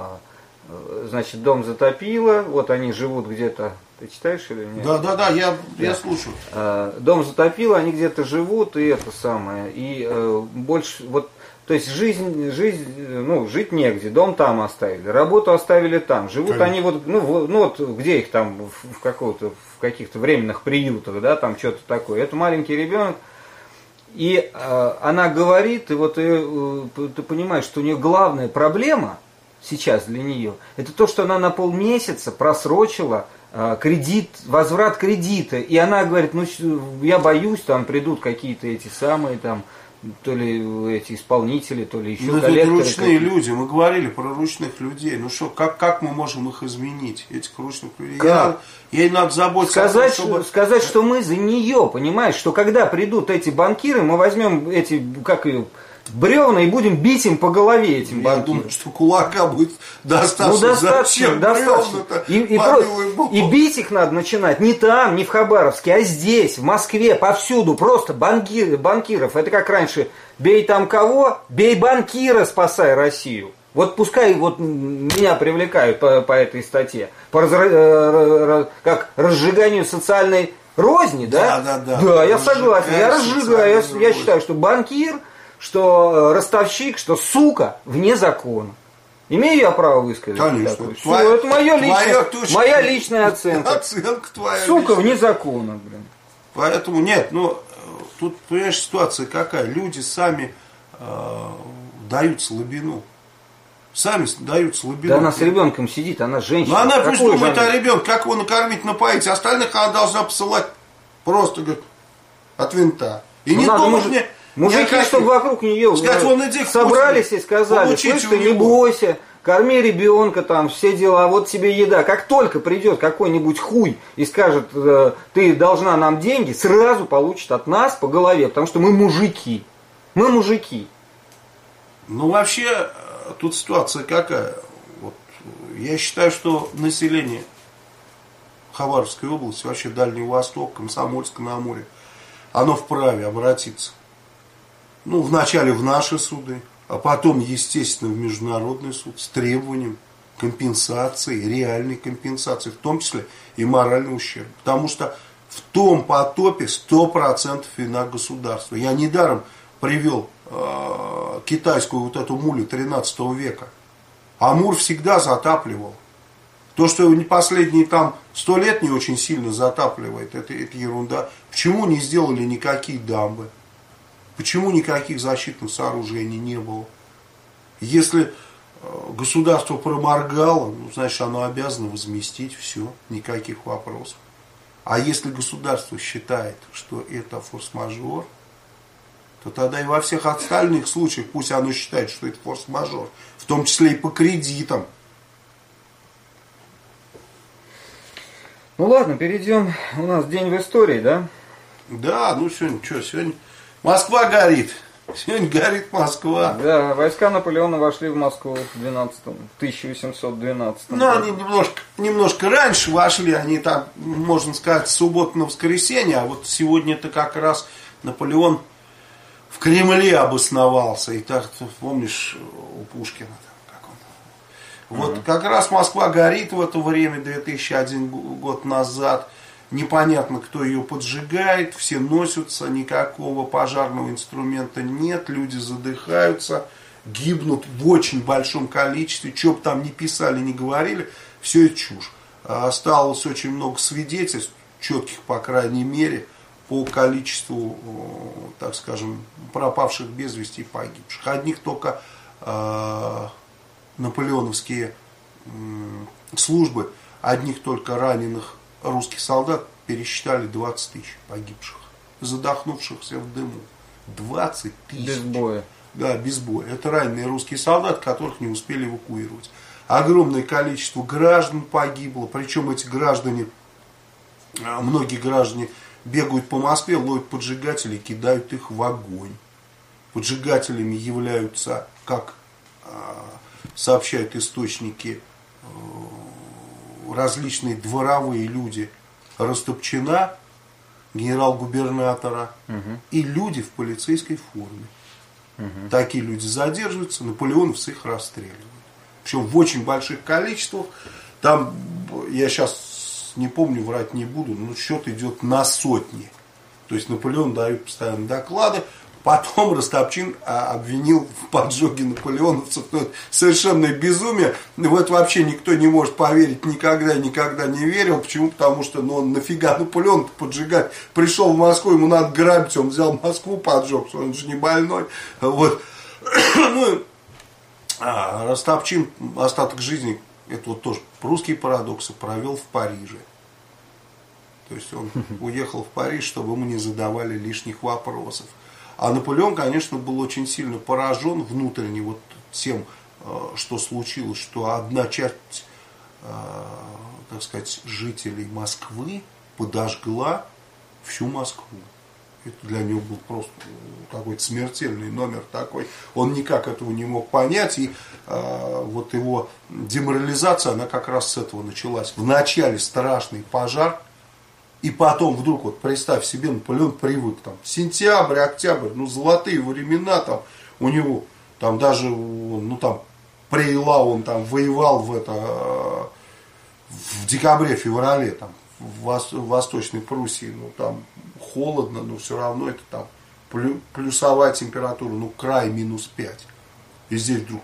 значит, дом затопило, вот они живут где-то. Ты читаешь или нет? Да, я слушаю. Дом затопило, они где-то живут, и это самое. И больше, вот, то есть жизнь, ну, жить негде, дом там оставили, работу оставили там. Живут Конечно. Они вот, ну вот где их там, в каких-то временных приютах, да, там что-то такое. Это маленький ребенок. И она говорит, и вот ты понимаешь, что у нее главная проблема сейчас для нее, это то, что она на полмесяца просрочила кредит, возврат кредита. И она говорит, ну я боюсь, там придут какие-то эти самые там, то ли эти исполнители, то ли еще коллекторы. Это ручные люди, мы говорили про ручных людей. Ну что, как мы можем их изменить, этих ручных людей? Ей надо заботиться сказать, что мы за нее, понимаешь, что когда придут эти банкиры, мы возьмем эти, бревна и будем бить им по голове этим банкирам. Я думаю, что кулака будет достаточно. Ну, достаточно. И бить их надо начинать не там, не в Хабаровске, а здесь, в Москве, повсюду. Просто банкиров. Это как раньше. Бей там кого, бей банкира, спасай Россию. Вот пускай вот меня привлекают по этой статье. Как разжиганию социальной розни, да? Да, я согласен. Я разжигаю. Я считаю, что банкир, что ростовщик, что сука вне закона. Имею я право высказать? Конечно. Это моя личная оценка. Оценка твоя. Сука вне закона, блин. Поэтому нет, тут, понимаешь, ситуация какая. Люди сами дают слабину. Сами дают слабину. Да она с ребенком сидит, она женщина. Но она пусть думает о ребенке, как его накормить, напоить. Остальных она должна посылать просто, говорит, от винта. И не думать мне... Мужики, чтобы вокруг нее собрались и сказали, слышь, ты не бойся, корми ребенка, там, все дела, вот тебе еда. Как только придет какой-нибудь хуй и скажет, ты должна нам деньги, сразу получит от нас по голове, потому что мы мужики. Мы мужики. Ну, вообще, тут ситуация какая? Вот, я считаю, что население Хабаровской области, вообще Дальний Восток, Комсомольск-на-Амуре, оно вправе обратиться. Ну, вначале в наши суды, а потом, естественно, в международный суд с требованием компенсации, реальной компенсации, в том числе и моральный ущерб. Потому что в том потопе 100% вина государства. Я недаром привел китайскую вот эту мулю 13 века. Амур всегда затапливал. То, что его последние там 100 лет не очень сильно затапливает, это ерунда. Почему не сделали никакие дамбы? Почему никаких защитных сооружений не было? Если государство проморгало, ну, значит, оно обязано возместить все, никаких вопросов. А если государство считает, что это форс-мажор, то тогда и во всех остальных случаях пусть оно считает, что это форс-мажор, в том числе и по кредитам. Ну ладно, перейдем. У нас день в истории, да? Да, ну сегодня Москва горит. Сегодня горит Москва. Да, войска Наполеона вошли в Москву в 1812 году. Ну, они немножко раньше вошли, они там, можно сказать, с субботы на воскресенье, а вот сегодня-то как раз Наполеон в Кремле обосновался. И так, помнишь, у Пушкина, как он. Вот как раз Москва горит в это время, 2001 год назад. непонятно, кто ее поджигает, все носятся, никакого пожарного инструмента нет, люди задыхаются, гибнут в очень большом количестве, что бы там ни писали, ни говорили, все это чушь. Осталось очень много свидетельств, четких, по крайней мере, по количеству, так скажем, пропавших без вести и погибших. Одних только наполеоновские службы, одних только раненых русских солдат пересчитали 20 тысяч погибших, задохнувшихся в дыму. 20 тысяч. Без боя. Да, без боя. Это раненые русские солдаты, которых не успели эвакуировать. Огромное количество граждан погибло, причем эти граждане, многие граждане бегают по Москве, ловят поджигателей, кидают их в огонь. Поджигателями являются, как сообщают источники, различные дворовые люди Растопчина, генерал-губернатора, и люди в полицейской форме. Такие люди задерживаются, наполеоновцы их расстреливают. Причем в очень больших количествах. Там, я сейчас не помню, врать не буду, но счет идет на сотни. То есть Наполеон дает постоянно доклады. Потом Растопчин обвинил в поджоге наполеоновцев. Это совершенное безумие. В это вообще никто не может поверить, никогда не верил. Почему? Потому что нафига Наполеон поджигать? Пришел в Москву, ему надо грабить, он взял Москву, поджег, он же не больной. Вот. Ну, Растопчин остаток жизни, это вот тоже русские парадоксы, провел в Париже. То есть он уехал в Париж, чтобы ему не задавали лишних вопросов. А Наполеон, конечно, был очень сильно поражен внутренне вот тем, что случилось, что одна часть, так сказать, жителей Москвы подожгла всю Москву. Это для него был просто какой-то смертельный номер такой. Он никак этого не мог понять. И вот его деморализация, она как раз с этого началась. Вначале страшный пожар. И потом вдруг, вот представь себе, Наполеон привык, там, сентябрь, октябрь, золотые времена, там, у него, там, даже, там, при Элау он там воевал в декабре-феврале, там, в Восточной Пруссии, там, холодно, но все равно это там, плюсовая температура, край -5. И здесь вдруг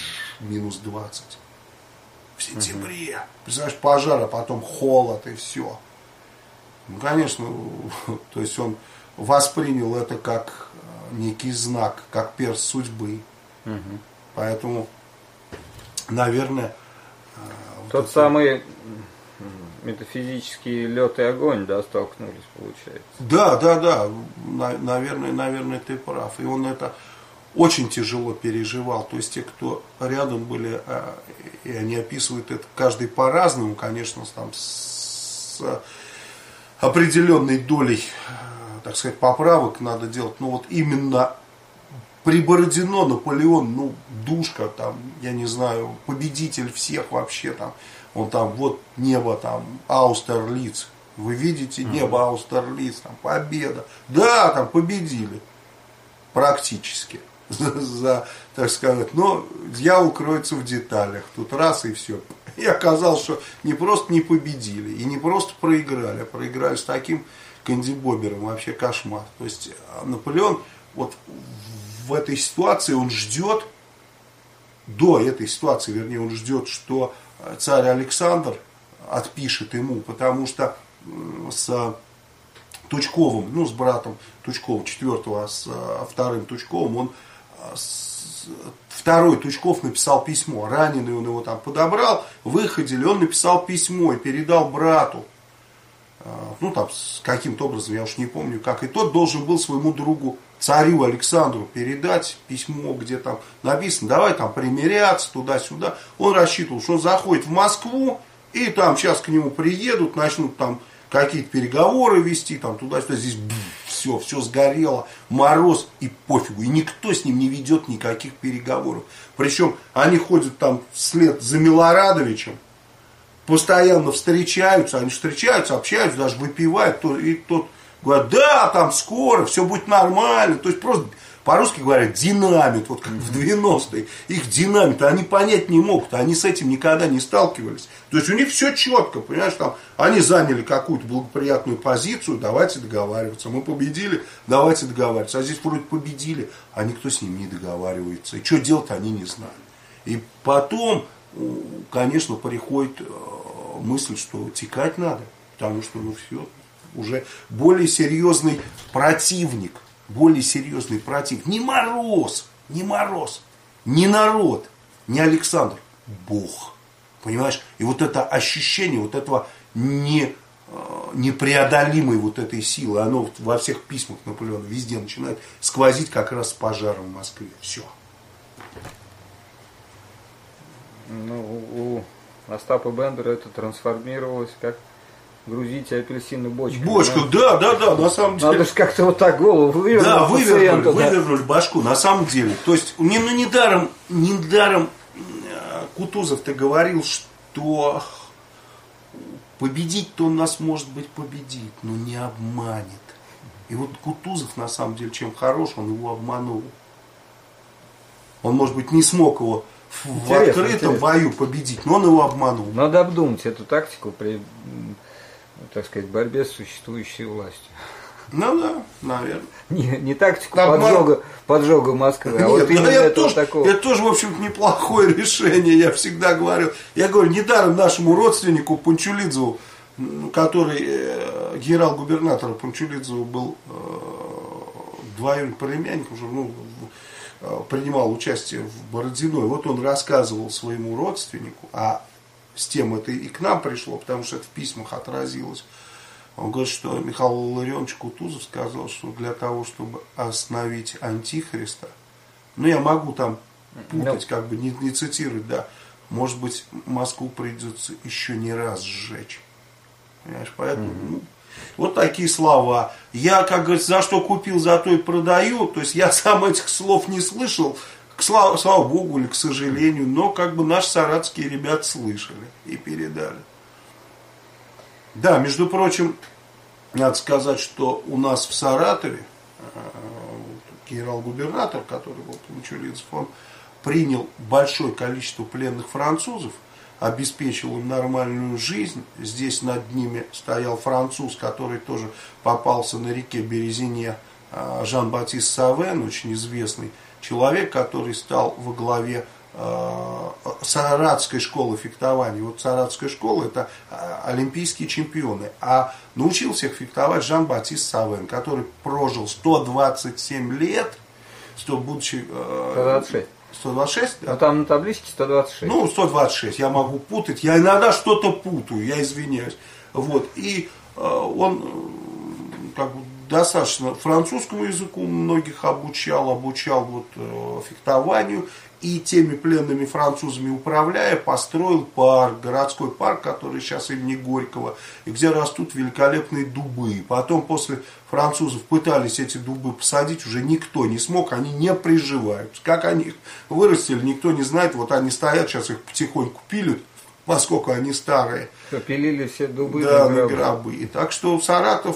-20. В сентябре. Представляешь, пожар, а потом холод и все. Конечно, то есть он воспринял это как некий знак, как перст судьбы. Поэтому, наверное... Тот самый метафизический лед и огонь, да, столкнулись, получается. Да. Наверное, ты прав. И он это очень тяжело переживал. То есть те, кто рядом были, и они описывают это каждый по-разному, конечно, там с определенной долей, так сказать, поправок надо делать. Но вот именно при Бородино Наполеон, душка, там, я не знаю, победитель всех вообще там. Он там, вот небо там, Аустерлиц. Вы видите небо Аустерлиц, там, победа. Да, там победили. Практически. Так сказать. Но дьявол кроется в деталях. Тут раз и все. И оказалось, что не просто не победили, и не просто проиграли, а проиграли с таким кандибобером, вообще кошмар. То есть Наполеон вот в этой ситуации, он ждет, до этой ситуации, вернее, он ждет, что царь Александр отпишет ему, потому что с Тучковым, с братом Тучкова, 4-го, а с вторым Тучковым, второй Тучков написал письмо. Раненый он его там подобрал, выходили, он написал письмо и передал брату. Там с каким-то образом, я уж не помню как. И тот должен был своему другу, царю Александру, передать письмо, где там написано, давай там примиряться туда-сюда. Он рассчитывал, что он заходит в Москву, и там сейчас к нему приедут, начнут там какие-то переговоры вести, там туда-сюда, здесь все сгорело, мороз и пофигу. И никто с ним не ведет никаких переговоров. Причем они ходят там вслед за Милорадовичем, постоянно встречаются, они встречаются, общаются, даже выпивают, и тот говорит, да, там скоро, все будет нормально. То есть просто по-русски говорят динамит, вот как в 90-е. Их динамит, они понять не могут, они с этим никогда не сталкивались. То есть у них все четко, понимаешь, там, они заняли какую-то благоприятную позицию, давайте договариваться. Мы победили, давайте договариваться. А здесь вроде победили, а никто с ним не договаривается. И что делать, они не знают. И потом, конечно, приходит мысль, что текать надо, потому что, ну, все, уже более серьезный противник, не Мороз, не народ, не Александр, Бог, понимаешь? И вот это ощущение вот этого непреодолимой вот этой силы, оно во всех письмах Наполеона везде начинает сквозить как раз с пожаром в Москве, все. Ну, у Остапа Бендера это трансформировалось как грузить апельсины бочкой. Бочку, да, на самом деле. Надо же как-то вот так голову вывернуть. Да, вывернули башку, на самом деле. То есть, недаром Кутузов-то говорил, что победить-то он нас, может быть, победит, но не обманет. И вот Кутузов, на самом деле, чем хорош, он его обманул. Он, может быть, не смог его в открытом бою победить, но он его обманул. Надо обдумать эту тактику при, так сказать, борьбе с существующей властью. Ну да, наверное. Не тактику поджога Москвы, а вот именно этого такого. Это тоже, в общем-то, неплохое решение, я всегда говорю. Я говорю, недаром нашему родственнику Панчулидзеву, который генерал-губернатор Панчулидзеву был двоюродный племянник, уже, принимал участие в Бородиной. Вот он рассказывал своему родственнику, а с тем это и к нам пришло, потому что это в письмах отразилось. Он говорит, что Михаил Илларионович Кутузов сказал, что для того, чтобы остановить Антихриста, я могу там путать, как бы не цитировать, да, может быть, Москву придется еще не раз сжечь. Понимаешь, поэтому, вот такие слова. Я, как говорится, за что купил, за то и продаю. То есть я сам этих слов не слышал, слава богу или к сожалению, но как бы наши саратовские ребята слышали и передали. Да, между прочим, надо сказать, что у нас в Саратове генерал-губернатор, который был Панчулидзев, он принял большое количество пленных французов, обеспечил им нормальную жизнь. Здесь над ними стоял француз, который тоже попался на реке Березине, Жан-Батист Савен, очень известный человек, который стал во главе Саратовской школы фехтования. Вот Саратовская школа — это олимпийские чемпионы. А научил всех фехтовать Жан-Батист Савен, который прожил 127 лет, будучи... 126. 126? Ну там на табличке 126. 126. Я могу путать. Я иногда что-то путаю, я извиняюсь. Вот. И он как бы достаточно французскому языку многих обучал вот, фехтованию. И теми пленными французами управляя, построил парк, городской парк, который сейчас имени Горького, и где растут великолепные дубы. Потом после французов пытались эти дубы посадить, уже никто не смог, они не приживаются. Как они их вырастили, никто не знает. Вот они стоят, сейчас их потихоньку пилят, поскольку они старые. Пилили все дубы, да, на гробы. И так что Саратов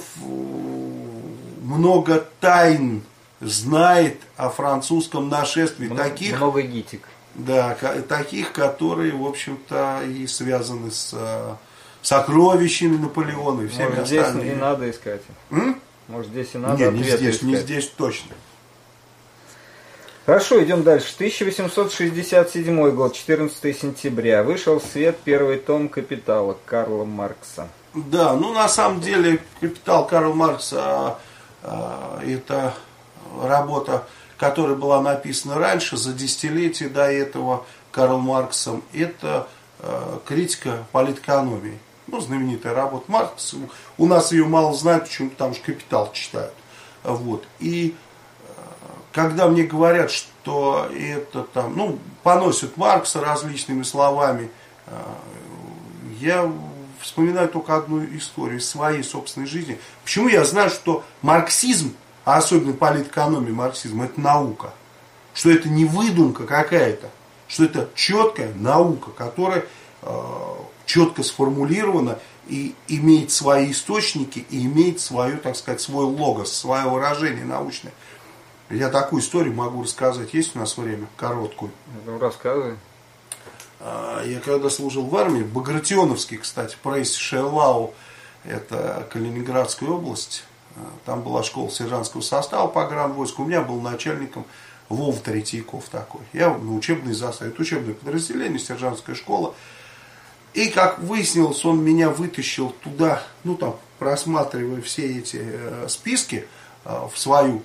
много тайн знает о французском нашествии. Много гитик. Да, таких, которые, в общем-то, и связаны с сокровищами Наполеона и всеми остальными. Может, здесь и надо искать. Может, здесь и надо не здесь точно. Хорошо, идем дальше. 1867 год, 14 сентября. Вышел в свет первый том «Капитала» Карла Маркса. Да, на самом деле, «Капитал» Карла Маркса это работа, которая была написана раньше, за десятилетия до этого Карлом Марксом. Это критика политэкономии. Знаменитая работа Маркса. У нас ее мало знают, почему-то там же «Капитал» читают. Вот. И когда мне говорят, что это там, поносят Маркса различными словами, я вспоминаю только одну историю из своей собственной жизни. Почему я знаю, что марксизм, а особенно политэкономия, марксизм, это наука. Что это не выдумка какая-то, что это четкая наука, которая четко сформулирована и имеет свои источники, и имеет свое, так сказать, свой логос, свое выражение научное. Я такую историю могу рассказать. Есть у нас время? Короткую. Ну, рассказывай. Я когда служил в армии, в Багратионовске, кстати, прейс Шелау, это Калининградская область, там была школа сержантского состава погранвойск, у меня был начальником Вова Третьяков такой. Я на учебный застав, это учебное подразделение, сержантская школа. И, как выяснилось, он меня вытащил туда, ну там, просматривая все эти списки в свою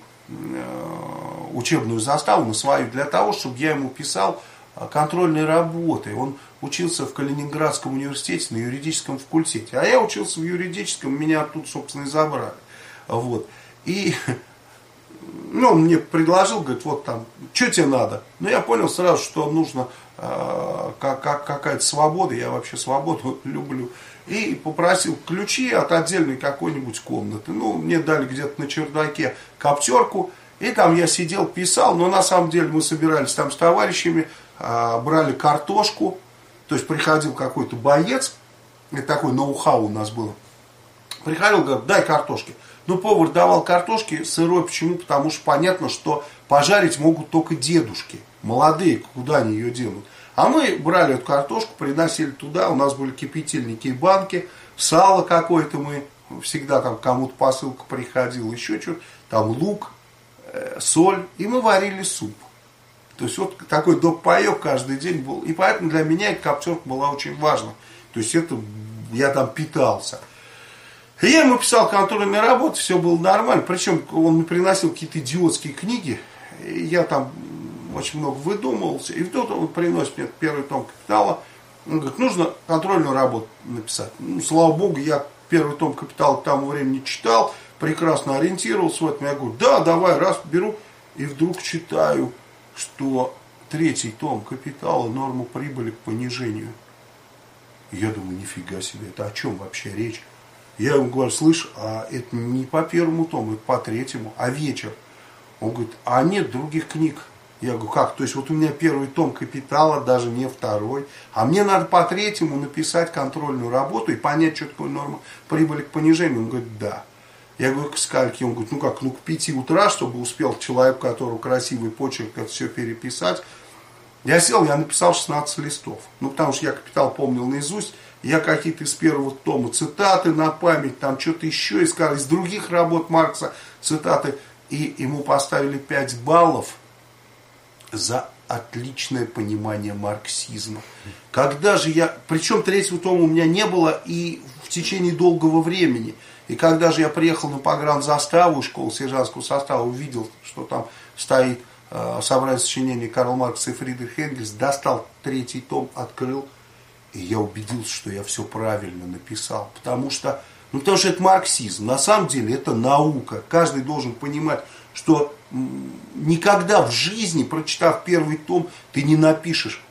учебную заставу, на свою, для того, чтобы я ему писал контрольные работы. Он учился в Калининградском университете на юридическом факультете. А я учился в юридическом, меня оттуда, собственно, и забрали. Вот. И он мне предложил, говорит, вот там, что тебе надо? Но я понял сразу, что нужно какая-то свобода, я вообще свободу люблю. И попросил ключи от отдельной какой-нибудь комнаты. Ну, мне дали где-то на чердаке коптерку. И там я сидел, писал, но на самом деле мы собирались там с товарищами, брали картошку, то есть приходил какой-то боец, это такой ноу-хау у нас было, приходил, говорит, дай картошки. Ну, повар давал картошки сырой, почему? Потому что понятно, что пожарить могут только дедушки, молодые, куда они ее делают. А мы брали эту картошку, приносили туда, у нас были кипятильники и банки, сало какое-то мы, всегда там кому-то посылка приходила, еще что-то, там лук, соль, и мы варили суп. То есть вот такой доп-паек каждый день был. И поэтому для меня эта коптерка была очень важна. То есть это я там питался. И я ему писал контрольные работы, все было нормально. Причем он мне приносил какие-то идиотские книги. И я там очень много выдумывался. И вдруг он приносит мне первый том «Капитала». Он говорит, нужно контрольную работу написать. Ну, слава богу, я первый том «Капитала» к тому времени читал. Прекрасно ориентировался в этом. Я говорю, да, давай, раз, беру. И вдруг читаю, что третий том «Капитала», норма прибыли к понижению. И я думаю, нифига себе, это о чем вообще речь? Я ему говорю, слышь, а это не по первому тому, это по третьему, а вечер. Он говорит, а нет других книг. Я говорю, как? То есть вот у меня первый том «Капитала», даже не второй, а мне надо по третьему написать контрольную работу и понять, что такое норма прибыли к понижению. Он говорит, да. Я говорю, к скольки? Он говорит, ну к 5 утра, чтобы успел человек, у которого красивый почерк, это все переписать. Я сел, я написал 16 листов. Ну, потому что я «Капитал» помнил наизусть. Я какие-то из первого тома цитаты на память, там что-то еще искал, из других работ Маркса цитаты. И ему поставили 5 баллов за отличное понимание марксизма. Когда же я... Причем третьего тома у меня не было и в течение долгого времени. И когда же я приехал на погранзаставу, школу сержантского состава, увидел, что там стоит собрание сочинений Карла Маркса и Фридриха Энгельса, достал третий том, открыл, и я убедился, что я все правильно написал. Потому что это марксизм. На самом деле это наука. Каждый должен понимать, что никогда в жизни, прочитав первый том, ты не напишешь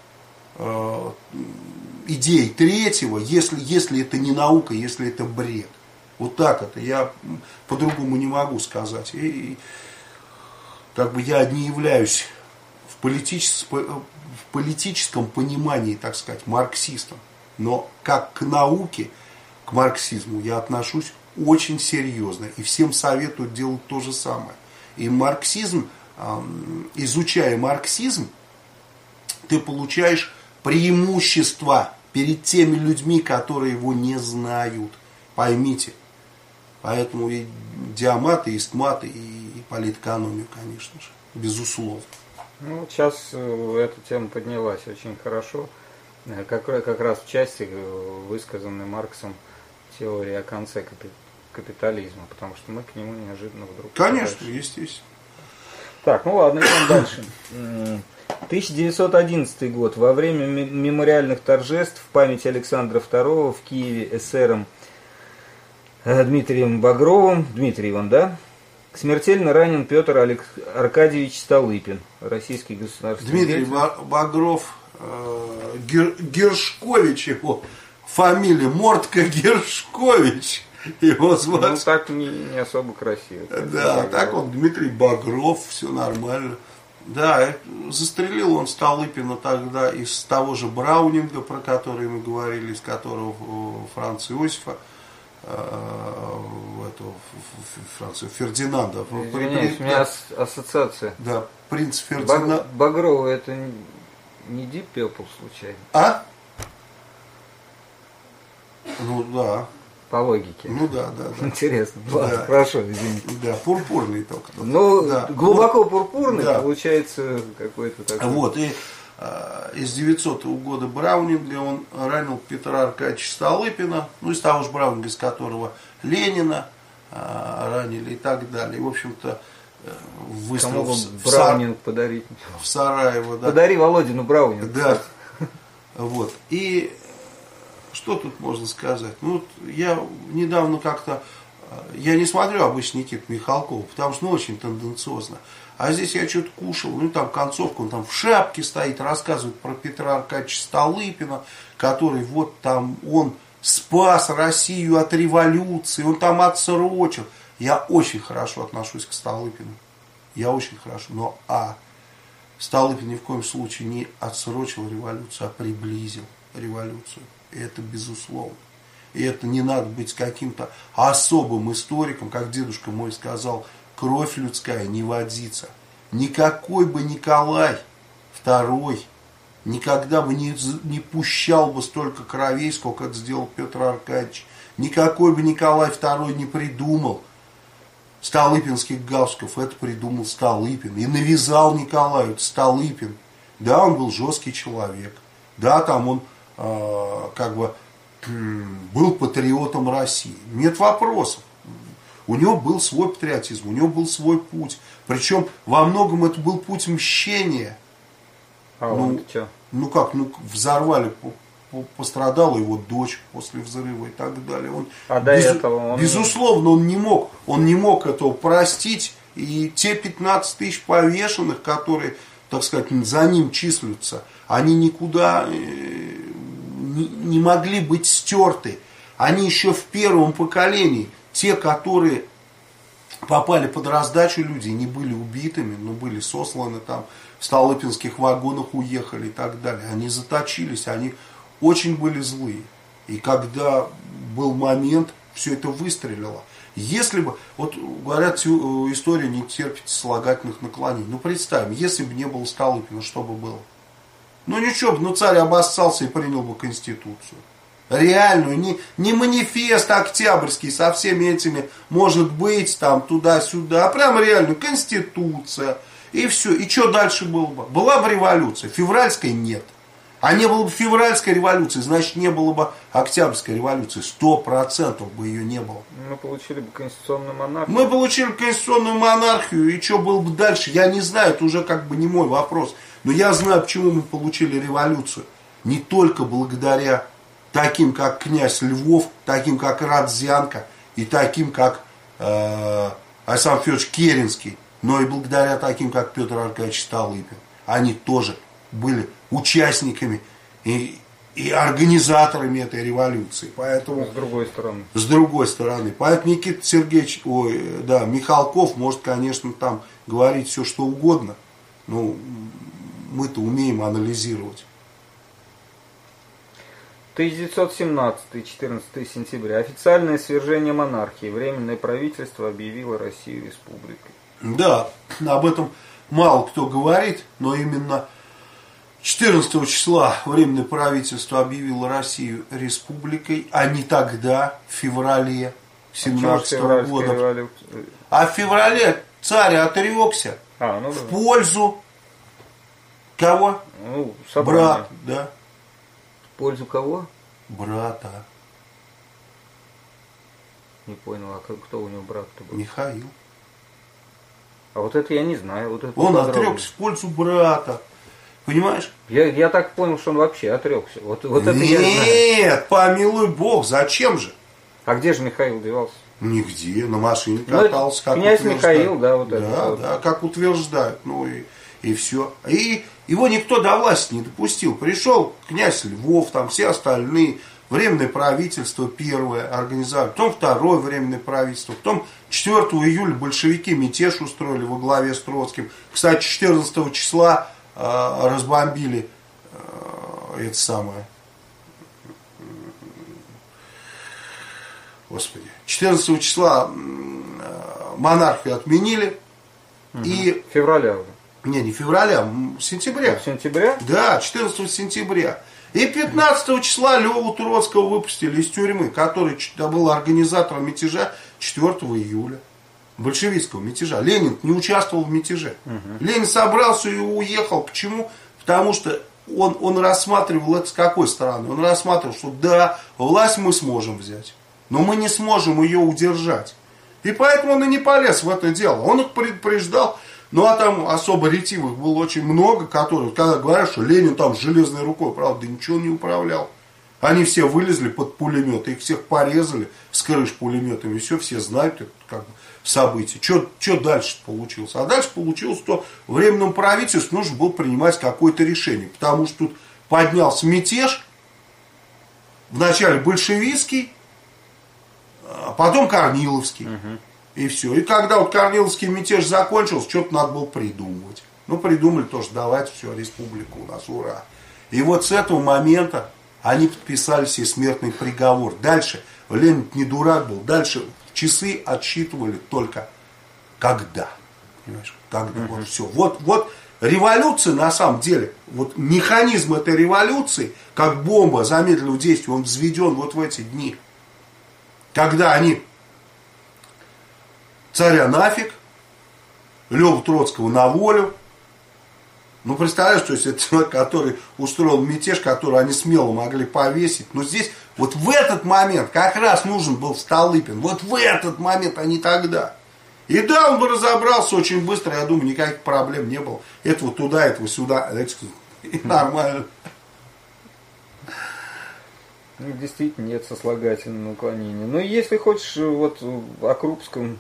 идеи третьего, если это не наука, если это бред. Вот так это. Я по-другому не могу сказать. И как бы я не являюсь в политическом понимании, так сказать, марксистом. Но как к науке, к марксизму я отношусь очень серьезно. И всем советую делать то же самое. И марксизм, изучая марксизм, ты получаешь преимущество перед теми людьми, которые его не знают. Поймите. Поэтому и диамат, и истмат, и политэкономию, конечно же. Безусловно. Ну, сейчас эта тема поднялась очень хорошо. Как раз в части, высказанной Марксом, теории о конце капитализма. Потому что мы к нему неожиданно вдруг... Конечно, естественно. Так, ну ладно, идем дальше. 1911 год. Во время мемориальных торжеств в память Александра II в Киеве эсером Дмитрием Багровым, Дмитриевым, да? Смертельно ранен Петр Аркадьевич Столыпин, российский государственный Дмитрий Багров, Гершкович его фамилия, Мортко Гершкович его звать. Ну так не особо красиво. Да, так он Дмитрий Багров, все нормально. Да, застрелил он Столыпина тогда из того же Браунинга, про который мы говорили, из которого Франца Иосифа этого Фердинанда. Извиняюсь, у меня ассоциация. Да, принц Фердинанд. Багровый это не Deep Purple случайно? А? Ну да. По логике. Ну да. Интересно. Да. Ладно, хорошо, извините. Да, пурпурный только. Ну, да. глубоко пурпурный, да. Получается какой-то такой. Вот, и из 900-го года Браунинга он ранил Петра Аркадьевича Столыпина, ну, из того же Браунинга, из которого Ленина ранили и так далее. И, в общем-то, выставил Браунинг подарить? В Сараево, да. Подари Володину Браунинг. Да. Вот. И что тут можно сказать? Ну, я недавно как-то, я не смотрю обычно Никиту Михалкова, потому что, ну, очень тенденциозно. А здесь я что-то кушал, ну, там концовка, он там в шапке стоит, рассказывает про Петра Аркадьевича Столыпина, который вот там, он спас Россию от революции, он там отсрочил. Я очень хорошо отношусь к Столыпину. Я очень хорошо. Но Столыпин ни в коем случае не отсрочил революцию, а приблизил революцию. И это безусловно. И это не надо быть каким-то особым историком, как дедушка мой сказал, кровь людская не водится. Никакой бы Николай II никогда бы не пущал бы столько кровей, сколько это сделал Петр Аркадьевич. Никакой бы Николай II не придумал столыпинских галстуков. Это придумал Столыпин. И навязал Николаю Столыпин. Да, он был жесткий человек. Да, там он был патриотом России. Нет вопросов. У него был свой патриотизм, у него был свой путь. Причем во многом это был путь мщения. Взорвали, пострадала его дочь после взрыва и так далее. Безусловно, он не мог этого простить. И те 15 тысяч повешенных, которые, так сказать, за ним числятся, они никуда не могли быть стерты. Они еще в первом поколении, те, которые попали под раздачу, люди не были убитыми, но были сосланы там, в столыпинских вагонах уехали и так далее. Они заточились, они очень были злые. И когда был момент, все это выстрелило. Если бы, вот говорят, история не терпит слагательных наклонений. Ну представим, если бы не было Столыпина, что бы было? Ну ничего бы, царь обоссался и принял бы Конституцию. Реальную, не манифест октябрьский со всеми этими, может быть, там туда-сюда, а прям реальную Конституция. И все. И что дальше было бы? Была бы революция. Февральской нет. А не было бы февральской революции, значит не было бы октябрьской революции. 100% бы ее не было. Мы получили бы конституционную монархию. Мы получили конституционную монархию. И что было бы дальше, я не знаю. Это уже как бы не мой вопрос. Но я знаю, почему мы получили революцию. Не только благодаря таким, как князь Львов, таким, как Родзянко и таким, как Александр Федорович Керенский, но и благодаря таким, как Петр Аркадьевич Столыпин. Они тоже были участниками и организаторами этой революции. Поэтому, с другой стороны. Поэтому Никита Сергеевич, Михалков может, конечно, там говорить все, что угодно, но мы-то умеем анализировать. 1917-14 сентября. Официальное свержение монархии. Временное правительство объявило Россию республикой. Да, об этом мало кто говорит, но именно 14 числа Временное правительство объявило Россию республикой, а не тогда, в феврале 17 года. А в феврале царь отрекся в пользу кого? Брат, да. В пользу кого? Брата. Не понял, а кто у него брат-то был? Михаил. А вот это я не знаю. Вот это он отрекся в пользу брата. Понимаешь? Я так понял, что он вообще отрекся. Вот это нет, я знаю. Помилуй Бог, зачем же? А где же Михаил девался? Нигде, на машине катался. Как князь Михаил, да, вот это. Да, вот. Да, как утверждают. Ну и все. И его никто до власти не допустил. Пришел князь Львов, там все остальные. Временное правительство первое организовали, потом второе временное правительство, потом 4 июля большевики мятеж устроили во главе с Троцким. Кстати, 14 числа разбомбили господи, 14 числа монархию отменили. И февраля уже. Не февраля, сентября. Сентября? Да, 14 сентября. И 15 числа Леву Троцкого выпустили из тюрьмы, который был организатором мятежа 4 июля. Большевистского мятежа. Ленин не участвовал в мятеже. Ленин собрался и уехал. Почему? Потому что он рассматривал это с какой стороны? Он рассматривал, что да, власть мы сможем взять, но мы не сможем ее удержать. И поэтому он и не полез в это дело. Он их предупреждал. Ну а там особо ретивых было очень много, которые, когда говорят, что Ленин там с железной рукой, правда, ничего не управлял. Они все вылезли под пулемет, их всех порезали с крыш пулеметами, и все знают это как бы события. Что дальше получилось? А дальше получилось, что временному правительству нужно было принимать какое-то решение, потому что тут поднялся мятеж, вначале большевистский, а потом Корниловский. И все. И когда вот Корниловский мятеж закончился, что-то надо было придумывать. Ну, придумали тоже, давайте, все, республика у нас, ура. И вот с этого момента они подписали себе смертный приговор. Дальше, Ленин не дурак был, дальше часы отсчитывали только когда. Понимаешь? Когда, вот все. Вот революция, на самом деле, вот механизм этой революции, как бомба замедленного действия, он взведен вот в эти дни. Когда они царя нафиг, Леву Троцкого на волю. Ну, представляешь, то есть это человек, который устроил мятеж, который они смело могли повесить. Но здесь, вот в этот момент как раз нужен был Столыпин. Вот в этот момент, а не тогда. И да, он бы разобрался очень быстро, я думаю, никаких проблем не было. Этого туда, этого сюда. И нормально. Ну, действительно, нет сослагательного уклонения. Ну, если хочешь, вот о Крупском...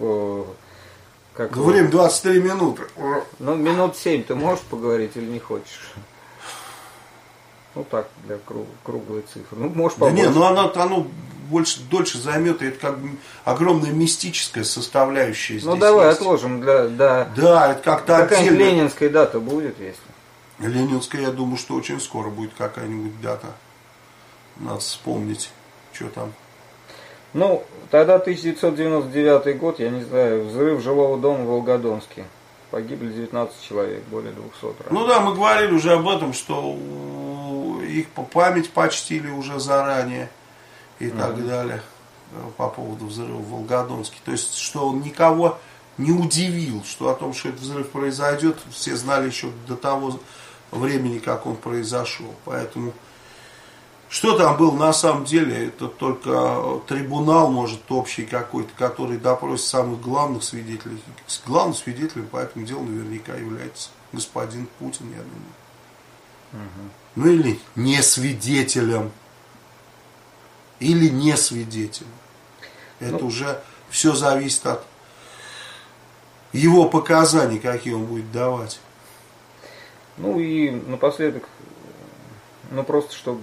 Время 23 минуты. Ну, минут 7 ты можешь поговорить или не хочешь? Ну, так, для круглой цифры. Ну, можешь побольше. Да не, ну оно дольше займет, и это как бы огромная мистическая составляющая здесь. Ну, давай есть. отложим. Да, это как-то какая-нибудь ленинская дата будет, если? Ленинская, я думаю, что очень скоро будет какая-нибудь дата. Надо вспомнить, что там. Ну, тогда 1999 год, я не знаю, взрыв жилого дома в Волгодонске. Погибли 19 человек, более 200 раненых. Ну да, мы говорили уже об этом, что их память почтили уже заранее и так далее по поводу взрыва в Волгодонске. То есть, что он никого не удивил, что о том, что этот взрыв произойдет, все знали еще до того времени, как он произошел. Поэтому... Что там было на самом деле, это только трибунал, может, общий какой-то, который допросит самых главных свидетелей. Главным свидетелем по этому делу наверняка является господин Путин, я думаю. Ну или не свидетелем. Или не свидетелем. Это уже все зависит от его показаний, какие он будет давать. Ну и напоследок, ну просто чтобы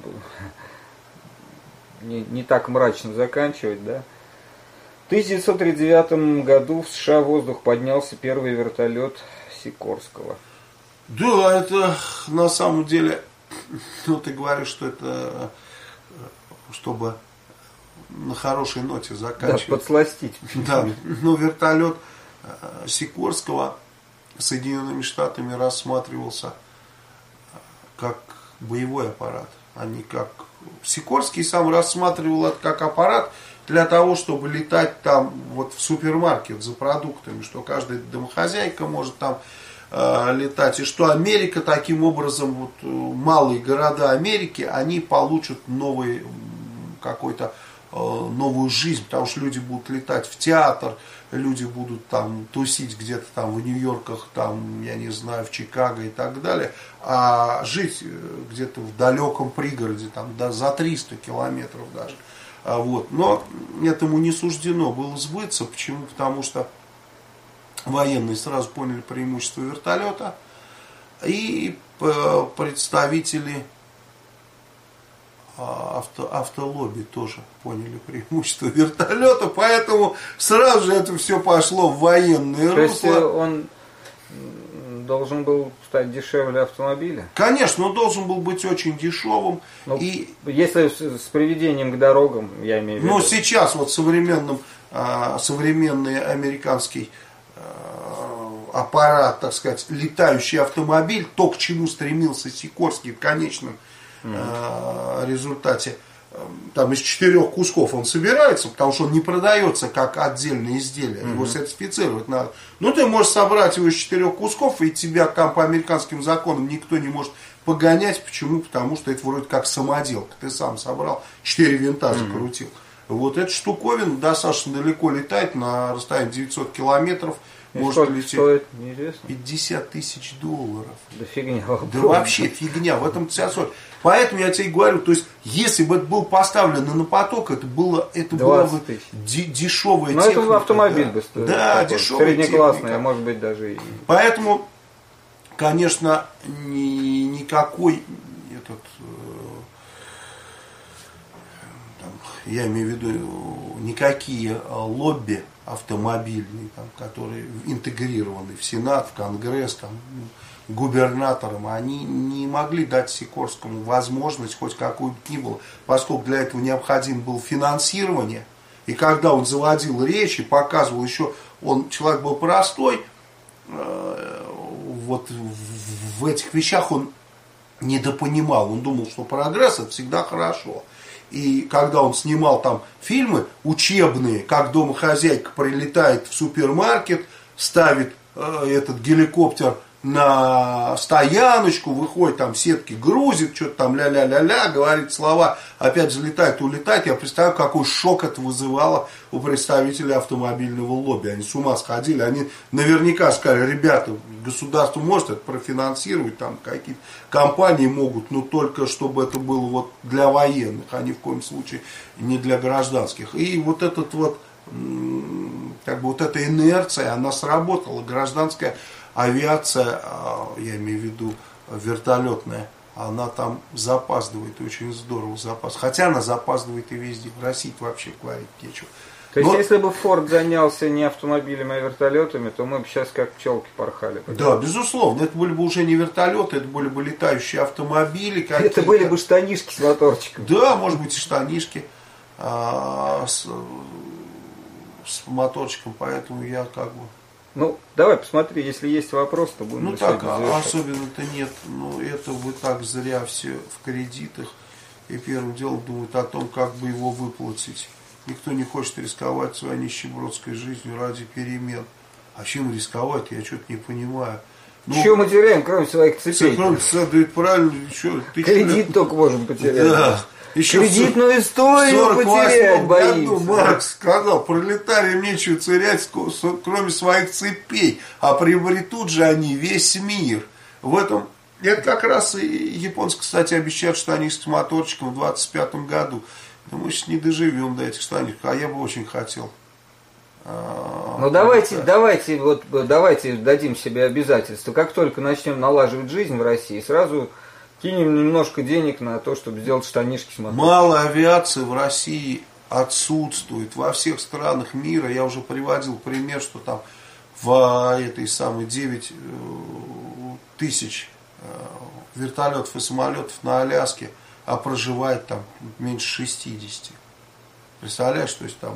не так мрачно заканчивать, да. В 1939 году в США в воздух поднялся первый вертолет Сикорского. Да, это на самом деле, ну ты говоришь, что это чтобы на хорошей ноте заканчивать. Да, подсластить. Да, но вертолет Сикорского Соединенными Штатами рассматривался как боевой аппарат, а не как... Сикорский сам рассматривал это как аппарат для того, чтобы летать там вот в супермаркет за продуктами, что каждая домохозяйка может там летать, и что Америка таким образом, вот, малые города Америки, они получат новую жизнь, потому что люди будут летать в театр, люди будут там тусить где-то там в Нью-Йорках, там, я не знаю, в Чикаго и так далее, а жить где-то в далеком пригороде, там, за 300 километров даже. Вот. Но этому не суждено было сбыться. Почему? Потому что военные сразу поняли преимущество вертолета, и представители автолобби тоже поняли преимущество вертолета, поэтому сразу же это все пошло в военное русло. То есть он должен был стать дешевле автомобиля? Конечно, он должен был быть очень дешевым. Ну, и если с приведением к дорогам, я имею в виду. Но сейчас вот современный американский аппарат, так сказать, летающий автомобиль, то, к чему стремился Сикорский в конечном результате, там из 4 кусков он собирается, потому что он не продается как отдельное изделие, его сертифицировать надо. Ну, ты можешь собрать его из 4 кусков, и тебя там по американским законам никто не может погонять. Почему? Потому что это вроде как самоделка. Ты сам собрал, 4 винта закрутил. Вот эта штуковина достаточно далеко летает, на расстоянии 900 километров. И может лететь стоит, неизвестно. $50 тысяч. Да фигня. Да вообще фигня, в этом вся соль. Поэтому я тебе и говорю, то есть, если бы это было поставлено на поток, это было бы дешевая техника. Ну, это автомобиль бы стоил. Да, дешевая среднеклассная, техника. может быть, даже и... Поэтому, конечно, никакой я имею в виду, никакие лобби автомобильные, там, которые интегрированы в Сенат, в Конгресс, там, губернаторам, они не могли дать Сикорскому возможность хоть какую бы ни было, поскольку для этого необходимо было финансирование. И когда он заводил речь и показывал еще, человек был простой, вот в этих вещах он недопонимал, он думал, что прогресс это всегда хорошо. И когда он снимал там фильмы учебные, как домохозяйка прилетает в супермаркет, ставит этот геликоптер на стояночку, выходит там сетки, грузит, что-то там ля-ля-ля-ля, говорит слова, опять залетает, улетает. Я представляю, какой шок это вызывало у представителей автомобильного лобби. Они с ума сходили, они наверняка сказали: ребята, государство может это профинансировать, там какие-то компании могут, но только чтобы это было вот для военных, а ни в коем случае не для гражданских. И вот этот вот, как бы вот эта инерция, она сработала. Гражданская авиация, я имею в виду вертолетная, она там запаздывает, очень здорово запаздывает. Хотя она запаздывает и везде. В России вообще говорить нечего. То есть, если бы Форд занялся не автомобилями, а вертолетами, то мы бы сейчас как пчелки порхали. Да, безусловно. Это были бы уже не вертолеты, это были бы летающие автомобили. Это были бы штанишки с моторчиком. Да, может быть, и штанишки с моторчиком. Поэтому я как бы... Ну, давай посмотри, если есть вопрос, то будем... Ну так, особенно-то нет. Ну, это вы так зря все в кредитах. И первым делом думают о том, как бы его выплатить. Никто не хочет рисковать своей нищебродской жизнью ради перемен. А чем рисковать, я что-то не понимаю. Ну, что мы теряем, кроме своих цепей? Кроме цепей, правильно, что? Кредит только можем потерять. Да. Еще кредитную историю потерять боимся. Году Маркс сказал: пролетариям нечего терять, кроме своих цепей, а приобретут же они весь мир. В этом, это как раз и японцы, кстати, обещают штанишки с моторчиком в 25 году. Мы сейчас не доживем до этих штанишек, а я бы очень хотел. Ну давайте дадим себе обязательство. Как только начнем налаживать жизнь в России, сразу кинем немножко денег на то, чтобы сделать штанишки с моторчиком. Мало авиации в России отсутствует. Во всех странах мира, я уже приводил пример, что там в этой самой 9 тысяч вертолетов и самолетов на Аляске, а проживает там меньше 60. Представляешь, то есть там...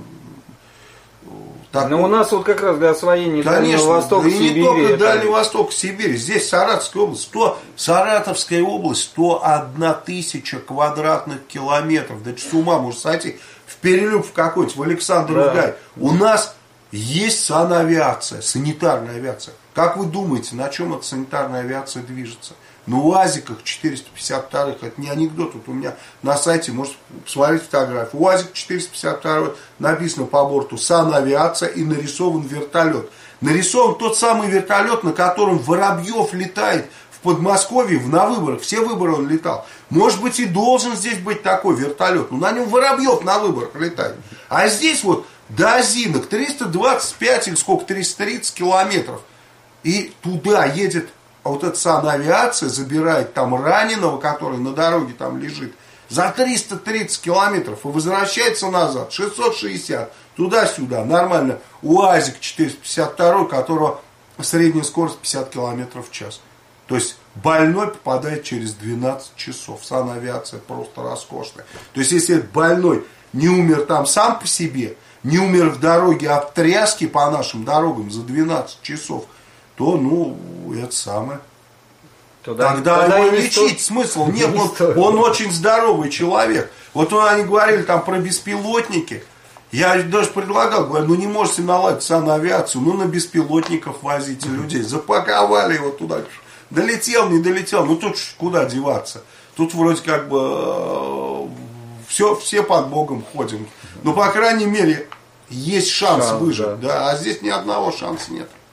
Но у нас вот как раз для освоения Дальнего Востока, Сибири. И не только Дальнего Востока, Сибири. Здесь Саратовская область. Саратовская область 101 тысяча квадратных километров. Да что с ума может сойти. В Перелюб в какой-то, в Александровгай. У нас есть санавиация, санитарная авиация. Как вы думаете, на чем эта санитарная авиация движется? На УАЗиках 452-х, это не анекдот, вот у меня на сайте, можете посмотреть фотографию. УАЗик 452 написано по борту санавиация и нарисован вертолет. Нарисован тот самый вертолет, на котором Воробьев летает в Подмосковье на выборах. Все выборы он летал. Может быть, и должен здесь быть такой вертолет, но на нем Воробьев на выборах летает. А здесь вот до Озинок 325 или сколько, 330 километров. И туда едет... А вот эта санавиация забирает там раненого, который на дороге там лежит, за 330 километров и возвращается назад, 660, туда-сюда, нормально. УАЗик 452, которого средняя скорость 50 км в час. То есть больной попадает через 12 часов. Санавиация просто роскошная. То есть если этот больной не умер там сам по себе, не умер в дороге от тряски по нашим дорогам за 12 часов, то, ну, это самое. Тогда его лечить смысл нет. Он очень здоровый человек. Вот они говорили там про беспилотники. Я даже предлагал, говорю, ну не можете наладить санавиацию, ну на беспилотников возите людей. Запаковали его туда. Долетел, не долетел, ну тут куда деваться. Тут вроде как бы все под Богом ходим. Но, по крайней мере, есть шанс выжить. Да. А здесь ни одного шанса нет.